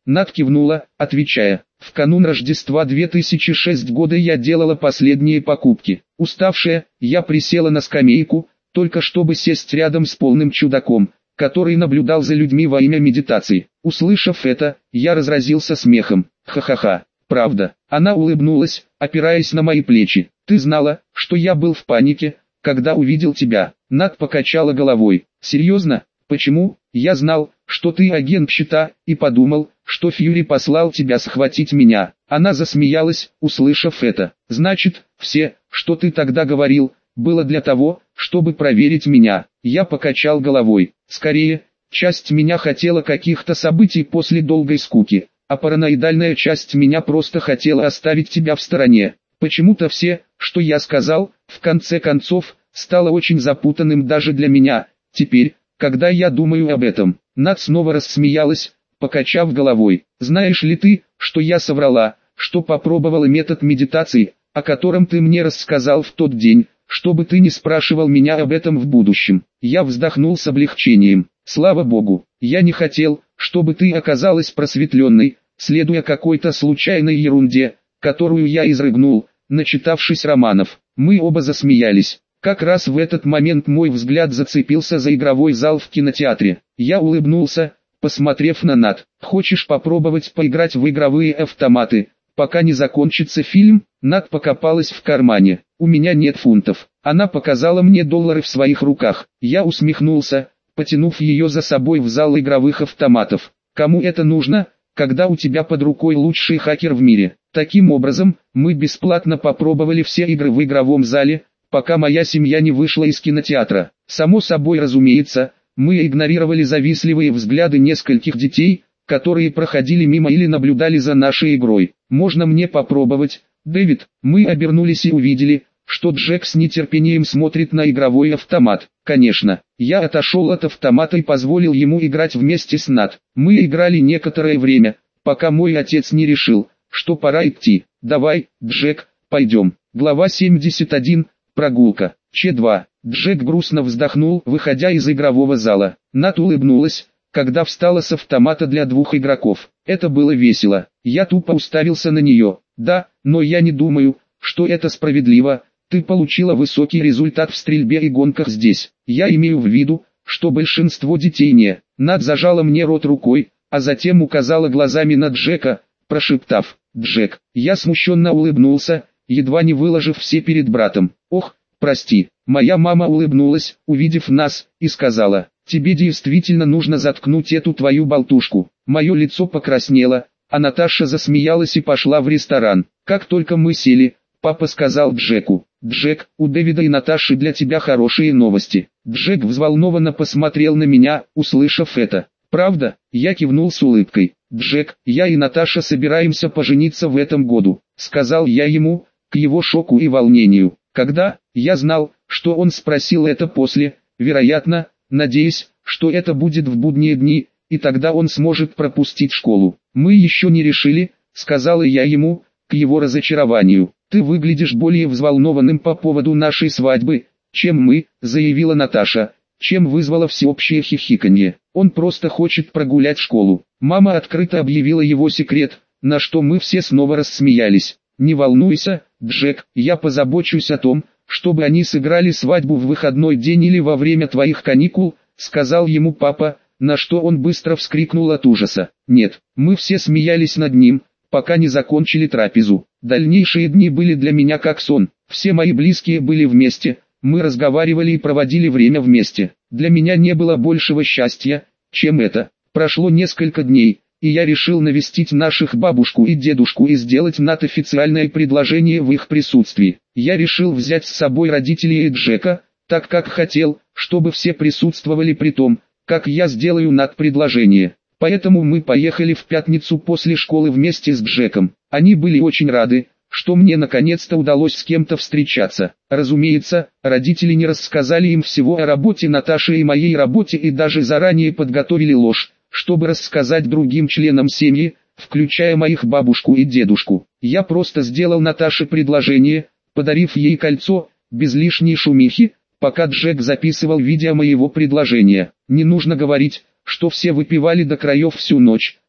[SPEAKER 1] Над кивнула, отвечая: в канун Рождества две тысячи шестого года я делала последние покупки. Уставшая, я присела на скамейку, только чтобы сесть рядом с полным чудаком, который наблюдал за людьми во имя медитации. Услышав это, я разразился смехом. Ха-ха-ха. Правда. Она улыбнулась, опираясь на мои плечи. Ты знала, что я был в панике, когда увидел тебя? Над покачала головой. Серьезно? Почему? Я знал, что ты агент щита, и подумал, что Фьюри послал тебя схватить меня. Она засмеялась, услышав это. Значит, все, что ты тогда говорил, было для того, чтобы проверить меня. Я покачал головой. Скорее, часть меня хотела каких-то событий после долгой скуки, а параноидальная часть меня просто хотела оставить тебя в стороне. Почему-то все, что я сказал, в конце концов, стало очень запутанным даже для меня. Теперь, когда я думаю об этом, Над снова рассмеялась, покачав головой. Знаешь ли ты, что я соврала, что попробовала метод медитации, о котором ты мне рассказал в тот день, чтобы ты не спрашивал меня об этом в будущем. Я вздохнул с облегчением. Слава Богу, я не хотел, чтобы ты оказалась просветленной, следуя какой-то случайной ерунде, которую я изрыгнул, начитавшись романов. Мы оба засмеялись. Как раз в этот момент мой взгляд зацепился за игровой зал в кинотеатре. Я улыбнулся, посмотрев на Над. Хочешь попробовать поиграть в игровые автоматы, пока не закончится фильм? Над покопалась в кармане. У меня нет фунтов. Она показала мне доллары в своих руках. Я усмехнулся, потянув ее за собой в зал игровых автоматов. Кому это нужно, когда у тебя под рукой лучший хакер в мире? Таким образом, мы бесплатно попробовали все игры в игровом зале, пока моя семья не вышла из кинотеатра. Само собой разумеется, мы игнорировали завистливые взгляды нескольких детей, которые проходили мимо или наблюдали за нашей игрой. Можно мне попробовать, Дэвид? Мы обернулись и увидели, что Джек с нетерпением смотрит на игровой автомат. Конечно, я отошел от автомата и позволил ему играть вместе с Над. Мы играли некоторое время, пока мой отец не решил, что пора идти. Давай, Джек, пойдем. Глава семьдесят один. Прогулка. Ч два. Джек грустно вздохнул, выходя из игрового зала. Над улыбнулась, когда встала с автомата для двух игроков. Это было весело. Я тупо уставился на нее. Да, но я не думаю, что это справедливо. Ты получила высокий результат в стрельбе и гонках здесь. Я имею в виду, что большинство детей не. Над зажала мне рот рукой, а затем указала глазами на Джека, прошептав: Джек. Я смущенно улыбнулся, едва не выложив все перед братом. Ох, прости. Моя мама улыбнулась, увидев нас, и сказала: тебе действительно нужно заткнуть эту твою болтушку. Мое лицо покраснело, а Наташа засмеялась и пошла в ресторан. Как только мы сели, папа сказал Джеку: Джек, у Дэвида и Наташи для тебя хорошие новости. Джек взволнованно посмотрел на меня, услышав это. Правда? Я кивнул с улыбкой. Джек, я и Наташа собираемся пожениться в этом году, сказал я ему, к его шоку и волнению. Когда? Я знал, что он спросил это после, вероятно, надеясь, что это будет в будние дни, и тогда он сможет пропустить школу. Мы еще не решили, сказала я ему, к его разочарованию. Ты выглядишь более взволнованным по поводу нашей свадьбы, чем мы, заявила Наташа, чем вызвало всеобщее хихиканье. Он просто хочет прогулять школу. Мама открыто объявила его секрет, на что мы все снова рассмеялись. Не волнуйся, Джек, я позабочусь о том, чтобы они сыграли свадьбу в выходной день или во время твоих каникул, сказал ему папа, на что он быстро вскрикнул от ужаса. Нет, мы все смеялись над ним, пока не закончили трапезу. Дальнейшие дни были для меня как сон. Все мои близкие были вместе, мы разговаривали и проводили время вместе. Для меня не было большего счастья, чем это. Прошло несколько дней, и я решил навестить наших бабушку и дедушку и сделать Над официальное предложение в их присутствии. Я решил взять с собой родителей и Джека, так как хотел, чтобы все присутствовали при том, как я сделаю Над предложение. Поэтому мы поехали в пятницу после школы вместе с Джеком. Они были очень рады, что мне наконец-то удалось с кем-то встречаться. Разумеется, родители не рассказали им всего о работе Наташи и моей работе и даже заранее подготовили ложь, чтобы рассказать другим членам семьи, включая моих бабушку и дедушку. Я просто сделал Наташе предложение, подарив ей кольцо, без лишней шумихи, пока Джек записывал видео моего предложения. Не нужно говорить, что все выпивали до краев всю ночь,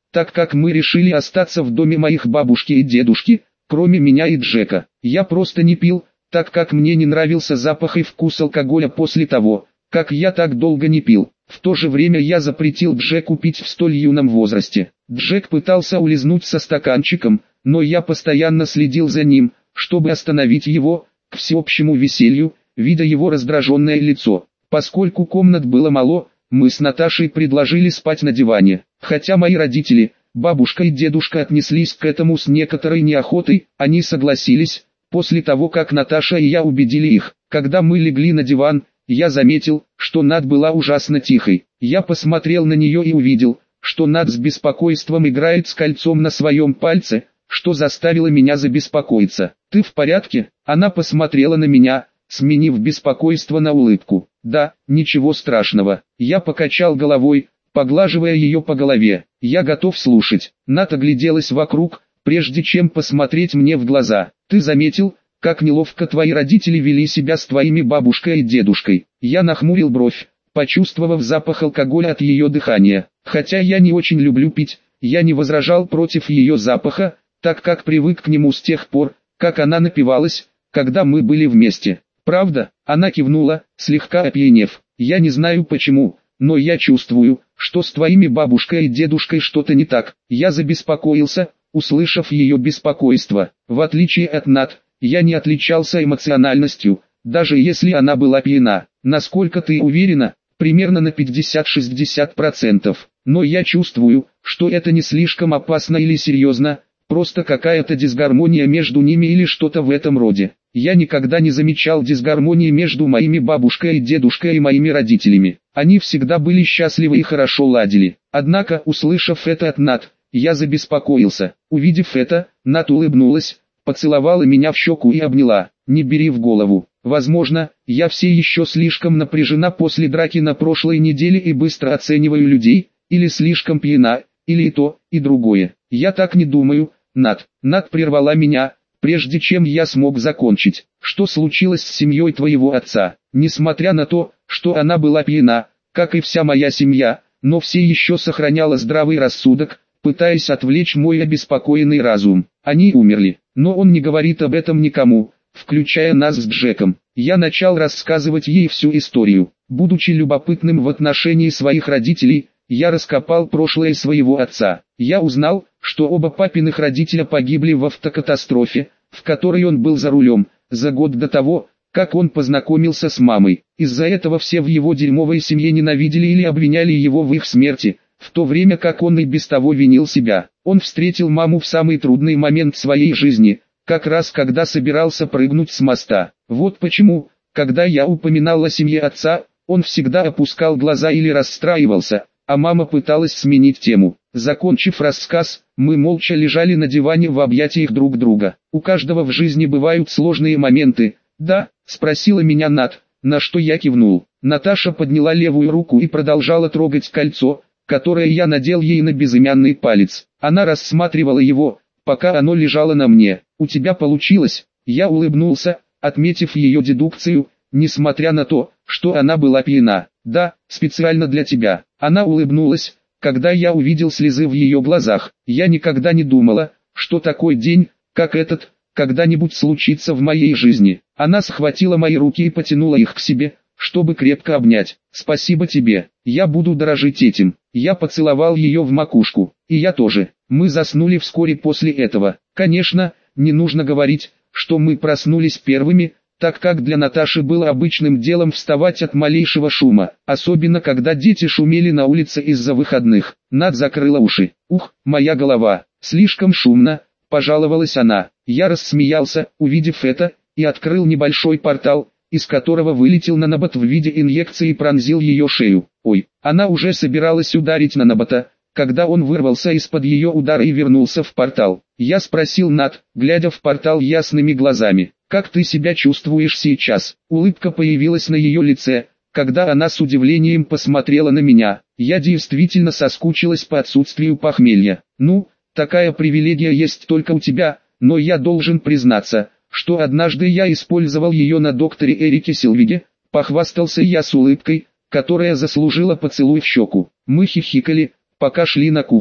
[SPEAKER 1] так как мы решили остаться в доме моих бабушки и дедушки, кроме меня и Джека. Я просто не пил, так как мне не нравился запах и вкус алкоголя после того, как я так долго не пил. В то же время я запретил Джеку пить в столь юном возрасте. Джек пытался улизнуть со стаканчиком, но я постоянно следил за ним, чтобы остановить его, к всеобщему веселью, видя его раздраженное лицо. Поскольку комнат было мало, мы с Наташей предложили спать на диване. Хотя мои родители, бабушка и дедушка отнеслись к этому с некоторой неохотой, они согласились, после того как Наташа и я убедили их. Когда мы легли на диван, я заметил, что Над была ужасно тихой. Я посмотрел на нее и увидел, что Над с беспокойством играет с кольцом на своем пальце, что заставило меня забеспокоиться. «Ты в порядке?» Она посмотрела на меня, сменив беспокойство на улыбку. «Да, ничего страшного». Я покачал головой, поглаживая ее по голове. «Я готов слушать». Над огляделась вокруг, прежде чем посмотреть мне в глаза. «Ты заметил, как неловко твои родители вели себя с твоими бабушкой и дедушкой?» Я нахмурил бровь, почувствовав запах алкоголя от ее дыхания. Хотя я не очень люблю пить, я не возражал против ее запаха, так как привык к нему с тех пор, как она напивалась, когда мы были вместе. «Правда?» Она кивнула, слегка опьянев. «Я не знаю почему, но я чувствую, что с твоими бабушкой и дедушкой что-то не так». Я забеспокоился, услышав ее беспокойство. В отличие от Над, я не отличался эмоциональностью, даже если она была пьяна. «Насколько ты уверена?» «Примерно на пятьдесят-шестьдесят процентов. Но я чувствую, что это не слишком опасно или серьезно, просто какая-то дисгармония между ними или что-то в этом роде. Я никогда не замечал дисгармонии между моими бабушкой и дедушкой и моими родителями. Они всегда были счастливы и хорошо ладили. Однако, услышав это от Над, я забеспокоился. Увидев это, Над улыбнулась, поцеловала меня в щеку и обняла. «Не бери в голову. Возможно, я все еще слишком напряжена после драки на прошлой неделе и быстро оцениваю людей, или слишком пьяна, или и то, и другое. Я так не думаю, Над». Над прервала меня, прежде чем я смог закончить. «Что случилось с семьей твоего отца?» Несмотря на то, что она была пьяна, как и вся моя семья, но все еще сохраняла здравый рассудок, пытаясь отвлечь мой обеспокоенный разум. Они умерли, но он не говорит об этом никому, включая нас с Джеком. Я начал рассказывать ей всю историю. Будучи любопытным в отношении своих родителей, я раскопал прошлое своего отца. Я узнал, что оба папиных родителя погибли в автокатастрофе, в которой он был за рулем, за год до того, как он познакомился с мамой. Из-за этого все в его дерьмовой семье ненавидели или обвиняли его в их смерти, в то время как он и без того винил себя. Он встретил маму в самый трудный момент своей жизни, как раз когда собирался прыгнуть с моста. Вот почему, когда я упоминал о семье отца, он всегда опускал глаза или расстраивался, а мама пыталась сменить тему. Закончив рассказ, мы молча лежали на диване в объятиях друг друга. «У каждого в жизни бывают сложные моменты, да?» – спросила меня Над, на что я кивнул. Наташа подняла левую руку и продолжала трогать кольцо, которое я надел ей на безымянный палец. Она рассматривала его, пока оно лежало на мне. «У тебя получилось?» Я улыбнулся, отметив ее дедукцию, несмотря на то, что она была пьяна. «Да, специально для тебя». Она улыбнулась, когда я увидел слезы в ее глазах. Я никогда не думала, что такой день, как этот, когда-нибудь случится в моей жизни. Она схватила мои руки и потянула их к себе, чтобы крепко обнять. «Спасибо тебе, я буду дорожить этим». Я поцеловал ее в макушку, и я тоже. Мы заснули вскоре после этого. Конечно, не нужно говорить, что мы проснулись первыми, так как для Наташи было обычным делом вставать от малейшего шума, особенно когда дети шумели на улице из-за выходных. Над закрыла уши. «Ух, моя голова, слишком шумно», – пожаловалась она. Я рассмеялся, увидев это, и открыл небольшой портал, из которого вылетел нанобот в виде инъекции и пронзил ее шею. Ой, она уже собиралась ударить нанобота, когда он вырвался из-под ее удара и вернулся в портал. Я спросил Над, глядя в портал ясными глазами: «Как ты себя чувствуешь сейчас?» Улыбка появилась на ее лице, когда она с удивлением посмотрела на меня. Я действительно соскучилась по отсутствию похмелья. «Ну, такая привилегия есть только у тебя, но я должен признаться, что однажды я использовал ее на докторе Эрике Сильвиге», — похвастался я с улыбкой, которая заслужила поцелуй в щеку. Мы хихикали, пока шли на кухню.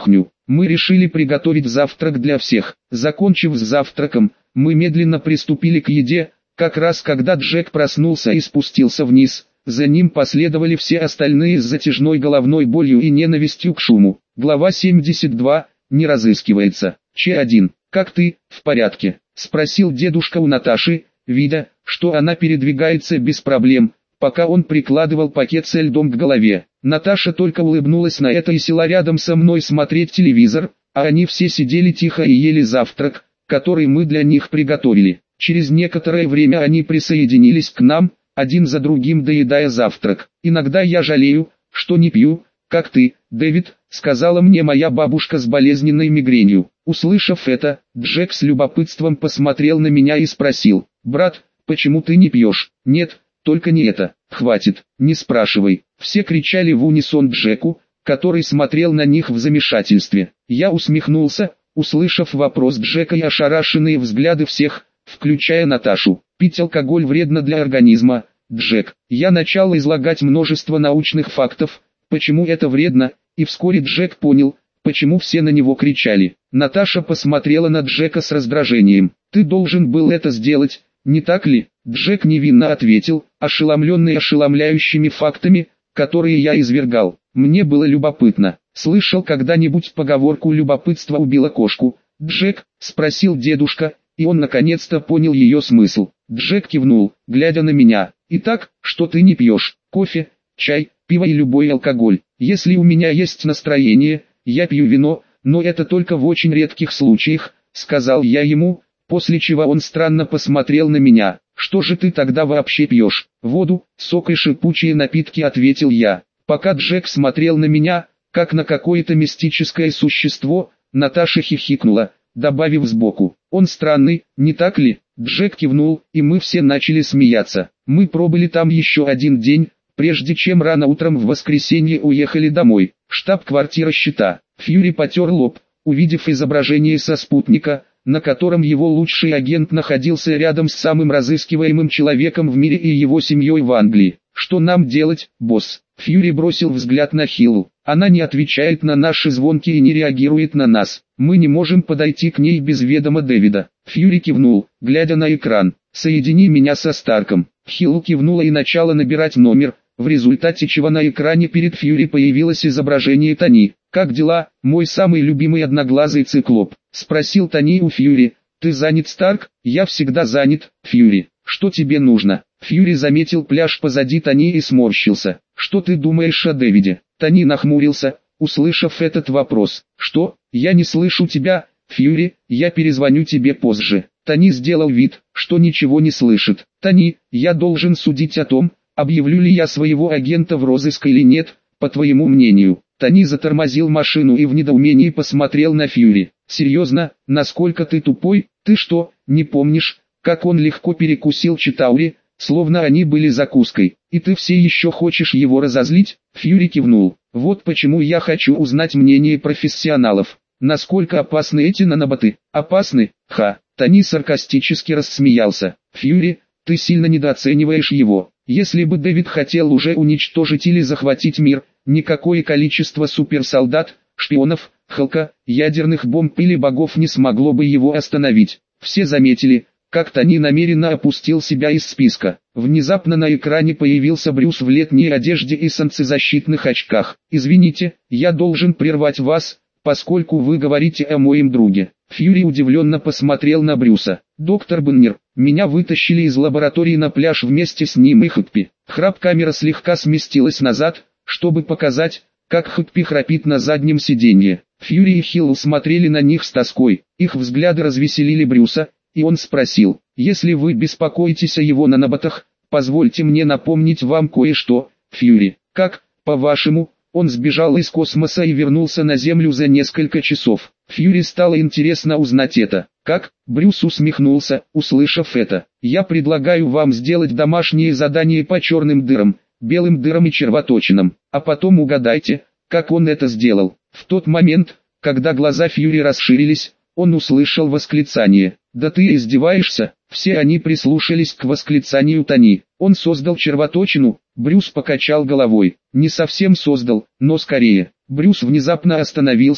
[SPEAKER 1] Мы решили приготовить завтрак для всех. Закончив с завтраком, мы медленно приступили к еде, как раз когда Джек проснулся и спустился вниз. За ним последовали все остальные с затяжной головной болью и ненавистью к шуму. Глава семьдесят два. Не разыскивается. Че один. «Как ты, в порядке?» – спросил дедушка у Наташи, видя, что она передвигается без проблем, пока он прикладывал пакет со льдом к голове. Наташа только улыбнулась на это и села рядом со мной смотреть телевизор, а они все сидели тихо и ели завтрак, который мы для них приготовили. Через некоторое время они присоединились к нам, один за другим доедая завтрак. «Иногда я жалею, что не пью, как ты, Дэвид», — сказала мне моя бабушка с болезненной мигренью. Услышав это, Джек с любопытством посмотрел на меня и спросил: «Брат, почему ты не пьешь?» «Нет, только не это. Хватит, не спрашивай». Все кричали в унисон Джеку, который смотрел на них в замешательстве. Я усмехнулся, услышав вопрос Джека и ошарашенные взгляды всех, включая Наташу. «Пить алкоголь вредно для организма, Джек». Я начал излагать множество научных фактов, почему это вредно, и вскоре Джек понял, почему все на него кричали. Наташа посмотрела на Джека с раздражением. «Ты должен был это сделать, не так ли?» Джек невинно ответил, ошеломленный ошеломляющими фактами, которые я извергал. Мне было любопытно. «Слышал когда-нибудь поговорку «любопытство убило кошку»?» «Джек?» – спросил дедушка, и он наконец-то понял ее смысл. Джек кивнул, глядя на меня. «Итак, что ты не пьешь? Кофе, чай, пиво и любой алкоголь. Если у меня есть настроение, я пью вино, но это только в очень редких случаях», — сказал я ему, после чего он странно посмотрел на меня. «Что же ты тогда вообще пьешь?» «Воду, сок и шипучие напитки», — ответил я. Пока Джек смотрел на меня, как на какое-то мистическое существо, Наташа хихикнула, добавив сбоку: «Он странный, не так ли?» Джек кивнул, и мы все начали смеяться. Мы пробыли там еще один день, прежде чем рано утром в воскресенье уехали домой. Штаб-квартира счета. Фьюри потер лоб, увидев изображение со спутника, на котором его лучший агент находился рядом с самым разыскиваемым человеком в мире и его семьей в Англии. «Что нам делать, босс?» Фьюри бросил взгляд на Хиллу. «Она не отвечает на наши звонки и не реагирует на нас. Мы не можем подойти к ней без ведома Дэвида». Фьюри кивнул, глядя на экран. «Соедини меня со Старком». Хилл кивнула и начала набирать номер, в результате чего на экране перед Фьюри появилось изображение Тони. «Как дела, мой самый любимый одноглазый циклоп?» — спросил Тони у Фьюри. «Ты занят, Старк?» «Я всегда занят, Фьюри. Что тебе нужно?» Фьюри заметил пляж позади Тони и сморщился. «Что ты думаешь о Дэвиде?» Тони нахмурился, услышав этот вопрос. «Что? Я не слышу тебя, Фьюри, я перезвоню тебе позже». Тони сделал вид, что ничего не слышит. «Тони, я должен судить о том, объявлю ли я своего агента в розыск или нет, по твоему мнению». Тони затормозил машину и в недоумении посмотрел на Фьюри. «Серьезно, насколько ты тупой? Ты что, не помнишь, как он легко перекусил Читаури, словно они были закуской, и ты все еще хочешь его разозлить?» Фьюри кивнул. «Вот почему я хочу узнать мнение профессионалов. Насколько опасны эти наноботы?» «Опасны? Ха!» Тони саркастически рассмеялся. «Фьюри, ты сильно недооцениваешь его. Если бы Дэвид хотел уже уничтожить или захватить мир, никакое количество суперсолдат, шпионов, Халка, ядерных бомб или богов не смогло бы его остановить». Все заметили, как Тони намеренно опустил себя из списка. Внезапно на экране появился Брюс в летней одежде и солнцезащитных очках. «Извините, я должен прервать вас, поскольку вы говорите о моем друге». Фьюри удивленно посмотрел на Брюса. «Доктор Беннер, меня вытащили из лаборатории на пляж вместе с ним и Хэппи». Храп-камера слегка сместилась назад, чтобы показать, как Хэппи храпит на заднем сиденье. Фьюри и Хилл смотрели на них с тоской. Их взгляды развеселили Брюса, и он спросил: «Если вы беспокоитесь о его наноботах, позвольте мне напомнить вам кое-что, Фьюри. Как, по-вашему, он сбежал из космоса и вернулся на Землю за несколько часов?» Фьюри стало интересно узнать это. «Как?» — Брюс усмехнулся, услышав это. «Я предлагаю вам сделать домашнее задание по черным дырам, белым дырам и червоточинам, а потом угадайте, как он это сделал». В тот момент, когда глаза Фьюри расширились, он услышал восклицание: «Да ты издеваешься?» Все они прислушались к восклицанию Тони. «Он создал червоточину?» Брюс покачал головой. «Не совсем создал, но скорее». Брюс внезапно остановился,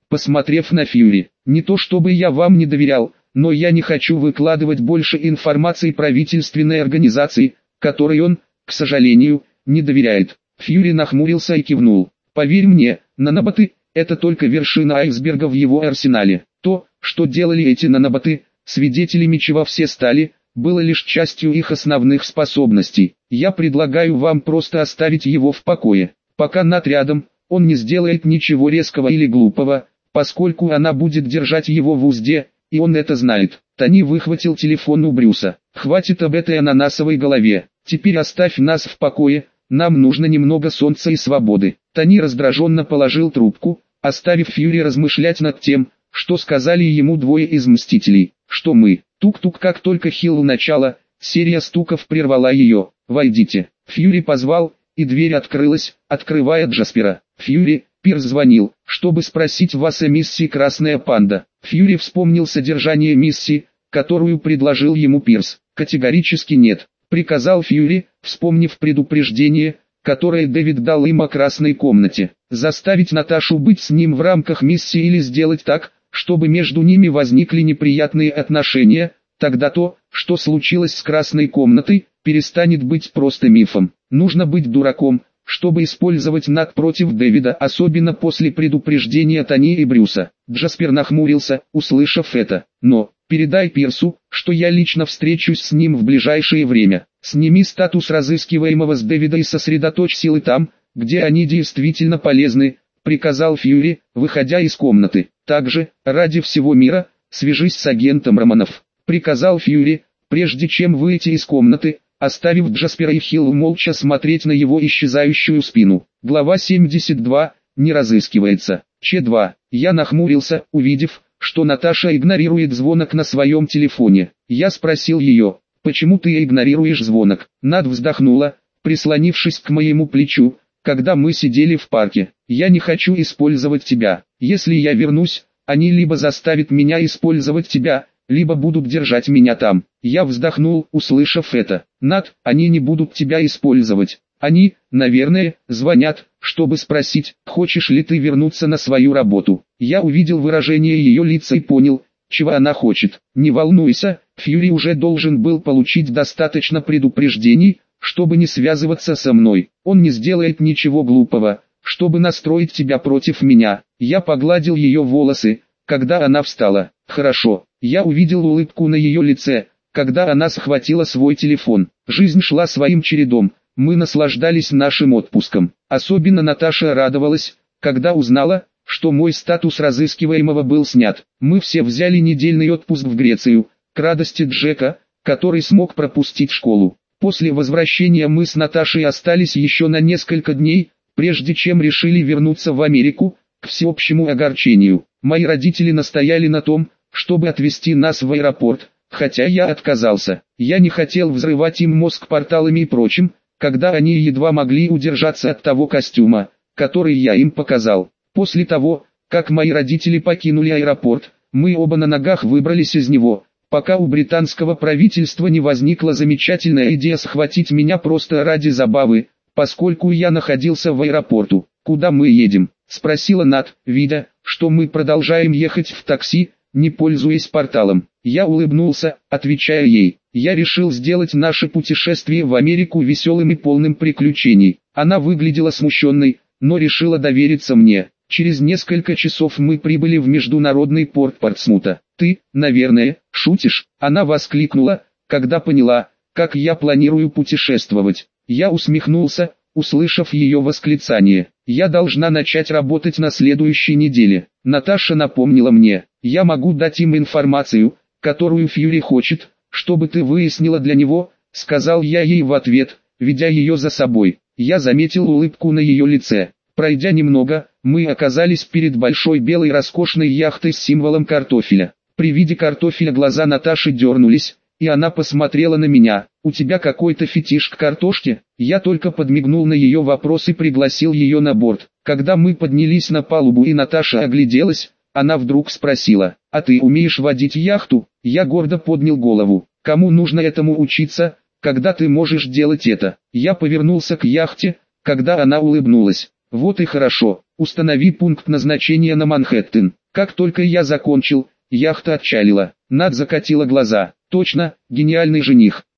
[SPEAKER 1] посмотрев на Фьюри. «Не то чтобы я вам не доверял, но я не хочу выкладывать больше информации правительственной организации, которой он, к сожалению, не доверяет». Фьюри нахмурился и кивнул. «Поверь мне, наноботы – это только вершина айсберга в его арсенале. То, что делали эти наноботы, свидетелями чего все стали, было лишь частью их основных способностей. Я предлагаю вам просто оставить его в покое. Пока Нат рядом, он не сделает ничего резкого или глупого, поскольку она будет держать его в узде, и он это знает». Тони выхватил телефон у Брюса. «Хватит об этой ананасовой голове. Теперь оставь нас в покое, нам нужно немного солнца и свободы». Тони раздраженно положил трубку, оставив Фьюри размышлять над тем, что сказали ему двое из Мстителей. «Что мы?» Тук-тук. Как только Хилл начало, серия стуков прервала ее. «Войдите». Фьюри позвал, и дверь открылась, открывая Джаспера. «Фьюри, Пирс звонил, чтобы спросить вас о миссии «Красная панда». Фьюри вспомнил содержание миссии, которую предложил ему Пирс. «Категорически нет», — приказал Фьюри, вспомнив предупреждение, которое Дэвид дал им о красной комнате. «Заставить Наташу быть с ним в рамках миссии или сделать так, чтобы между ними возникли неприятные отношения, тогда то, что случилось с красной комнатой, перестанет быть просто мифом. Нужно быть дураком, чтобы использовать Нат против Дэвида, особенно после предупреждения Тони и Брюса». Джаспер нахмурился, услышав это. «Но, передай Пирсу, что я лично встречусь с ним в ближайшее время. Сними статус разыскиваемого с Дэвида и сосредоточь силы там, где они действительно полезны», — приказал Фьюри, выходя из комнаты. «Также, ради всего мира, свяжись с агентом Романов», — приказал Фьюри, прежде чем выйти из комнаты, оставив Джаспера и Хилл молча смотреть на его исчезающую спину. Глава семьдесят два. Не разыскивается. Ч два. Я нахмурился, увидев, что Наташа игнорирует звонок на своем телефоне. Я спросил ее: «Почему ты игнорируешь звонок?» Над вздохнула, прислонившись к моему плечу, когда мы сидели в парке. «Я не хочу использовать тебя. Если я вернусь, они либо заставят меня использовать тебя, либо будут держать меня там». Я вздохнул, услышав это. «Над, они не будут тебя использовать. Они, наверное, звонят, чтобы спросить, хочешь ли ты вернуться на свою работу». Я увидел выражение ее лица и понял, чего она хочет. «Не волнуйся, Фьюри уже должен был получить достаточно предупреждений, чтобы не связываться со мной. Он не сделает ничего глупого, чтобы настроить тебя против меня». Я погладил ее волосы, когда она встала. «Хорошо». Я увидел улыбку на ее лице, когда она схватила свой телефон. Жизнь шла своим чередом, мы наслаждались нашим отпуском. Особенно Наташа радовалась, когда узнала, что мой статус разыскиваемого был снят. Мы все взяли недельный отпуск в Грецию, к радости Джека, который смог пропустить школу. После возвращения мы с Наташей остались еще на несколько дней, прежде чем решили вернуться в Америку, к всеобщему огорчению. Мои родители настояли на том, чтобы отвезти нас в аэропорт, хотя я отказался. Я не хотел взрывать им мозг порталами и прочим, когда они едва могли удержаться от того костюма, который я им показал. После того, как мои родители покинули аэропорт, мы оба на ногах выбрались из него, пока у британского правительства не возникла замечательная идея схватить меня просто ради забавы, поскольку я находился в аэропорту. «Куда мы едем?» — спросила Нат, видя, что мы продолжаем ехать в такси, не пользуясь порталом. Я улыбнулся, отвечая ей. «Я решил сделать наше путешествие в Америку веселым и полным приключений». Она выглядела смущенной, но решила довериться мне. Через несколько часов мы прибыли в международный порт Портсмута. «Ты, наверное, шутишь?» Она воскликнула, когда поняла, как я планирую путешествовать. Я усмехнулся, услышав ее восклицание. «Я должна начать работать на следующей неделе». Наташа напомнила мне: «Я могу дать им информацию, которую Фьюри хочет, чтобы ты выяснила для него», — сказал я ей в ответ, ведя ее за собой. Я заметил улыбку на ее лице. Пройдя немного, мы оказались перед большой белой роскошной яхтой с символом картофеля. При виде картофеля глаза Наташи дернулись, и она посмотрела на меня. «У тебя какой-то фетиш к картошке?» Я только подмигнул на ее вопрос и пригласил ее на борт. Когда мы поднялись на палубу и Наташа огляделась, она вдруг спросила: «А ты умеешь водить яхту?» Я гордо поднял голову. «Кому нужно этому учиться, когда ты можешь делать это?» Я повернулся к яхте, когда она улыбнулась. «Вот и хорошо, Установи пункт назначения на Манхэттен. Как только я закончил, яхта отчалила. Над закатила глаза. Точно, гениальный жених.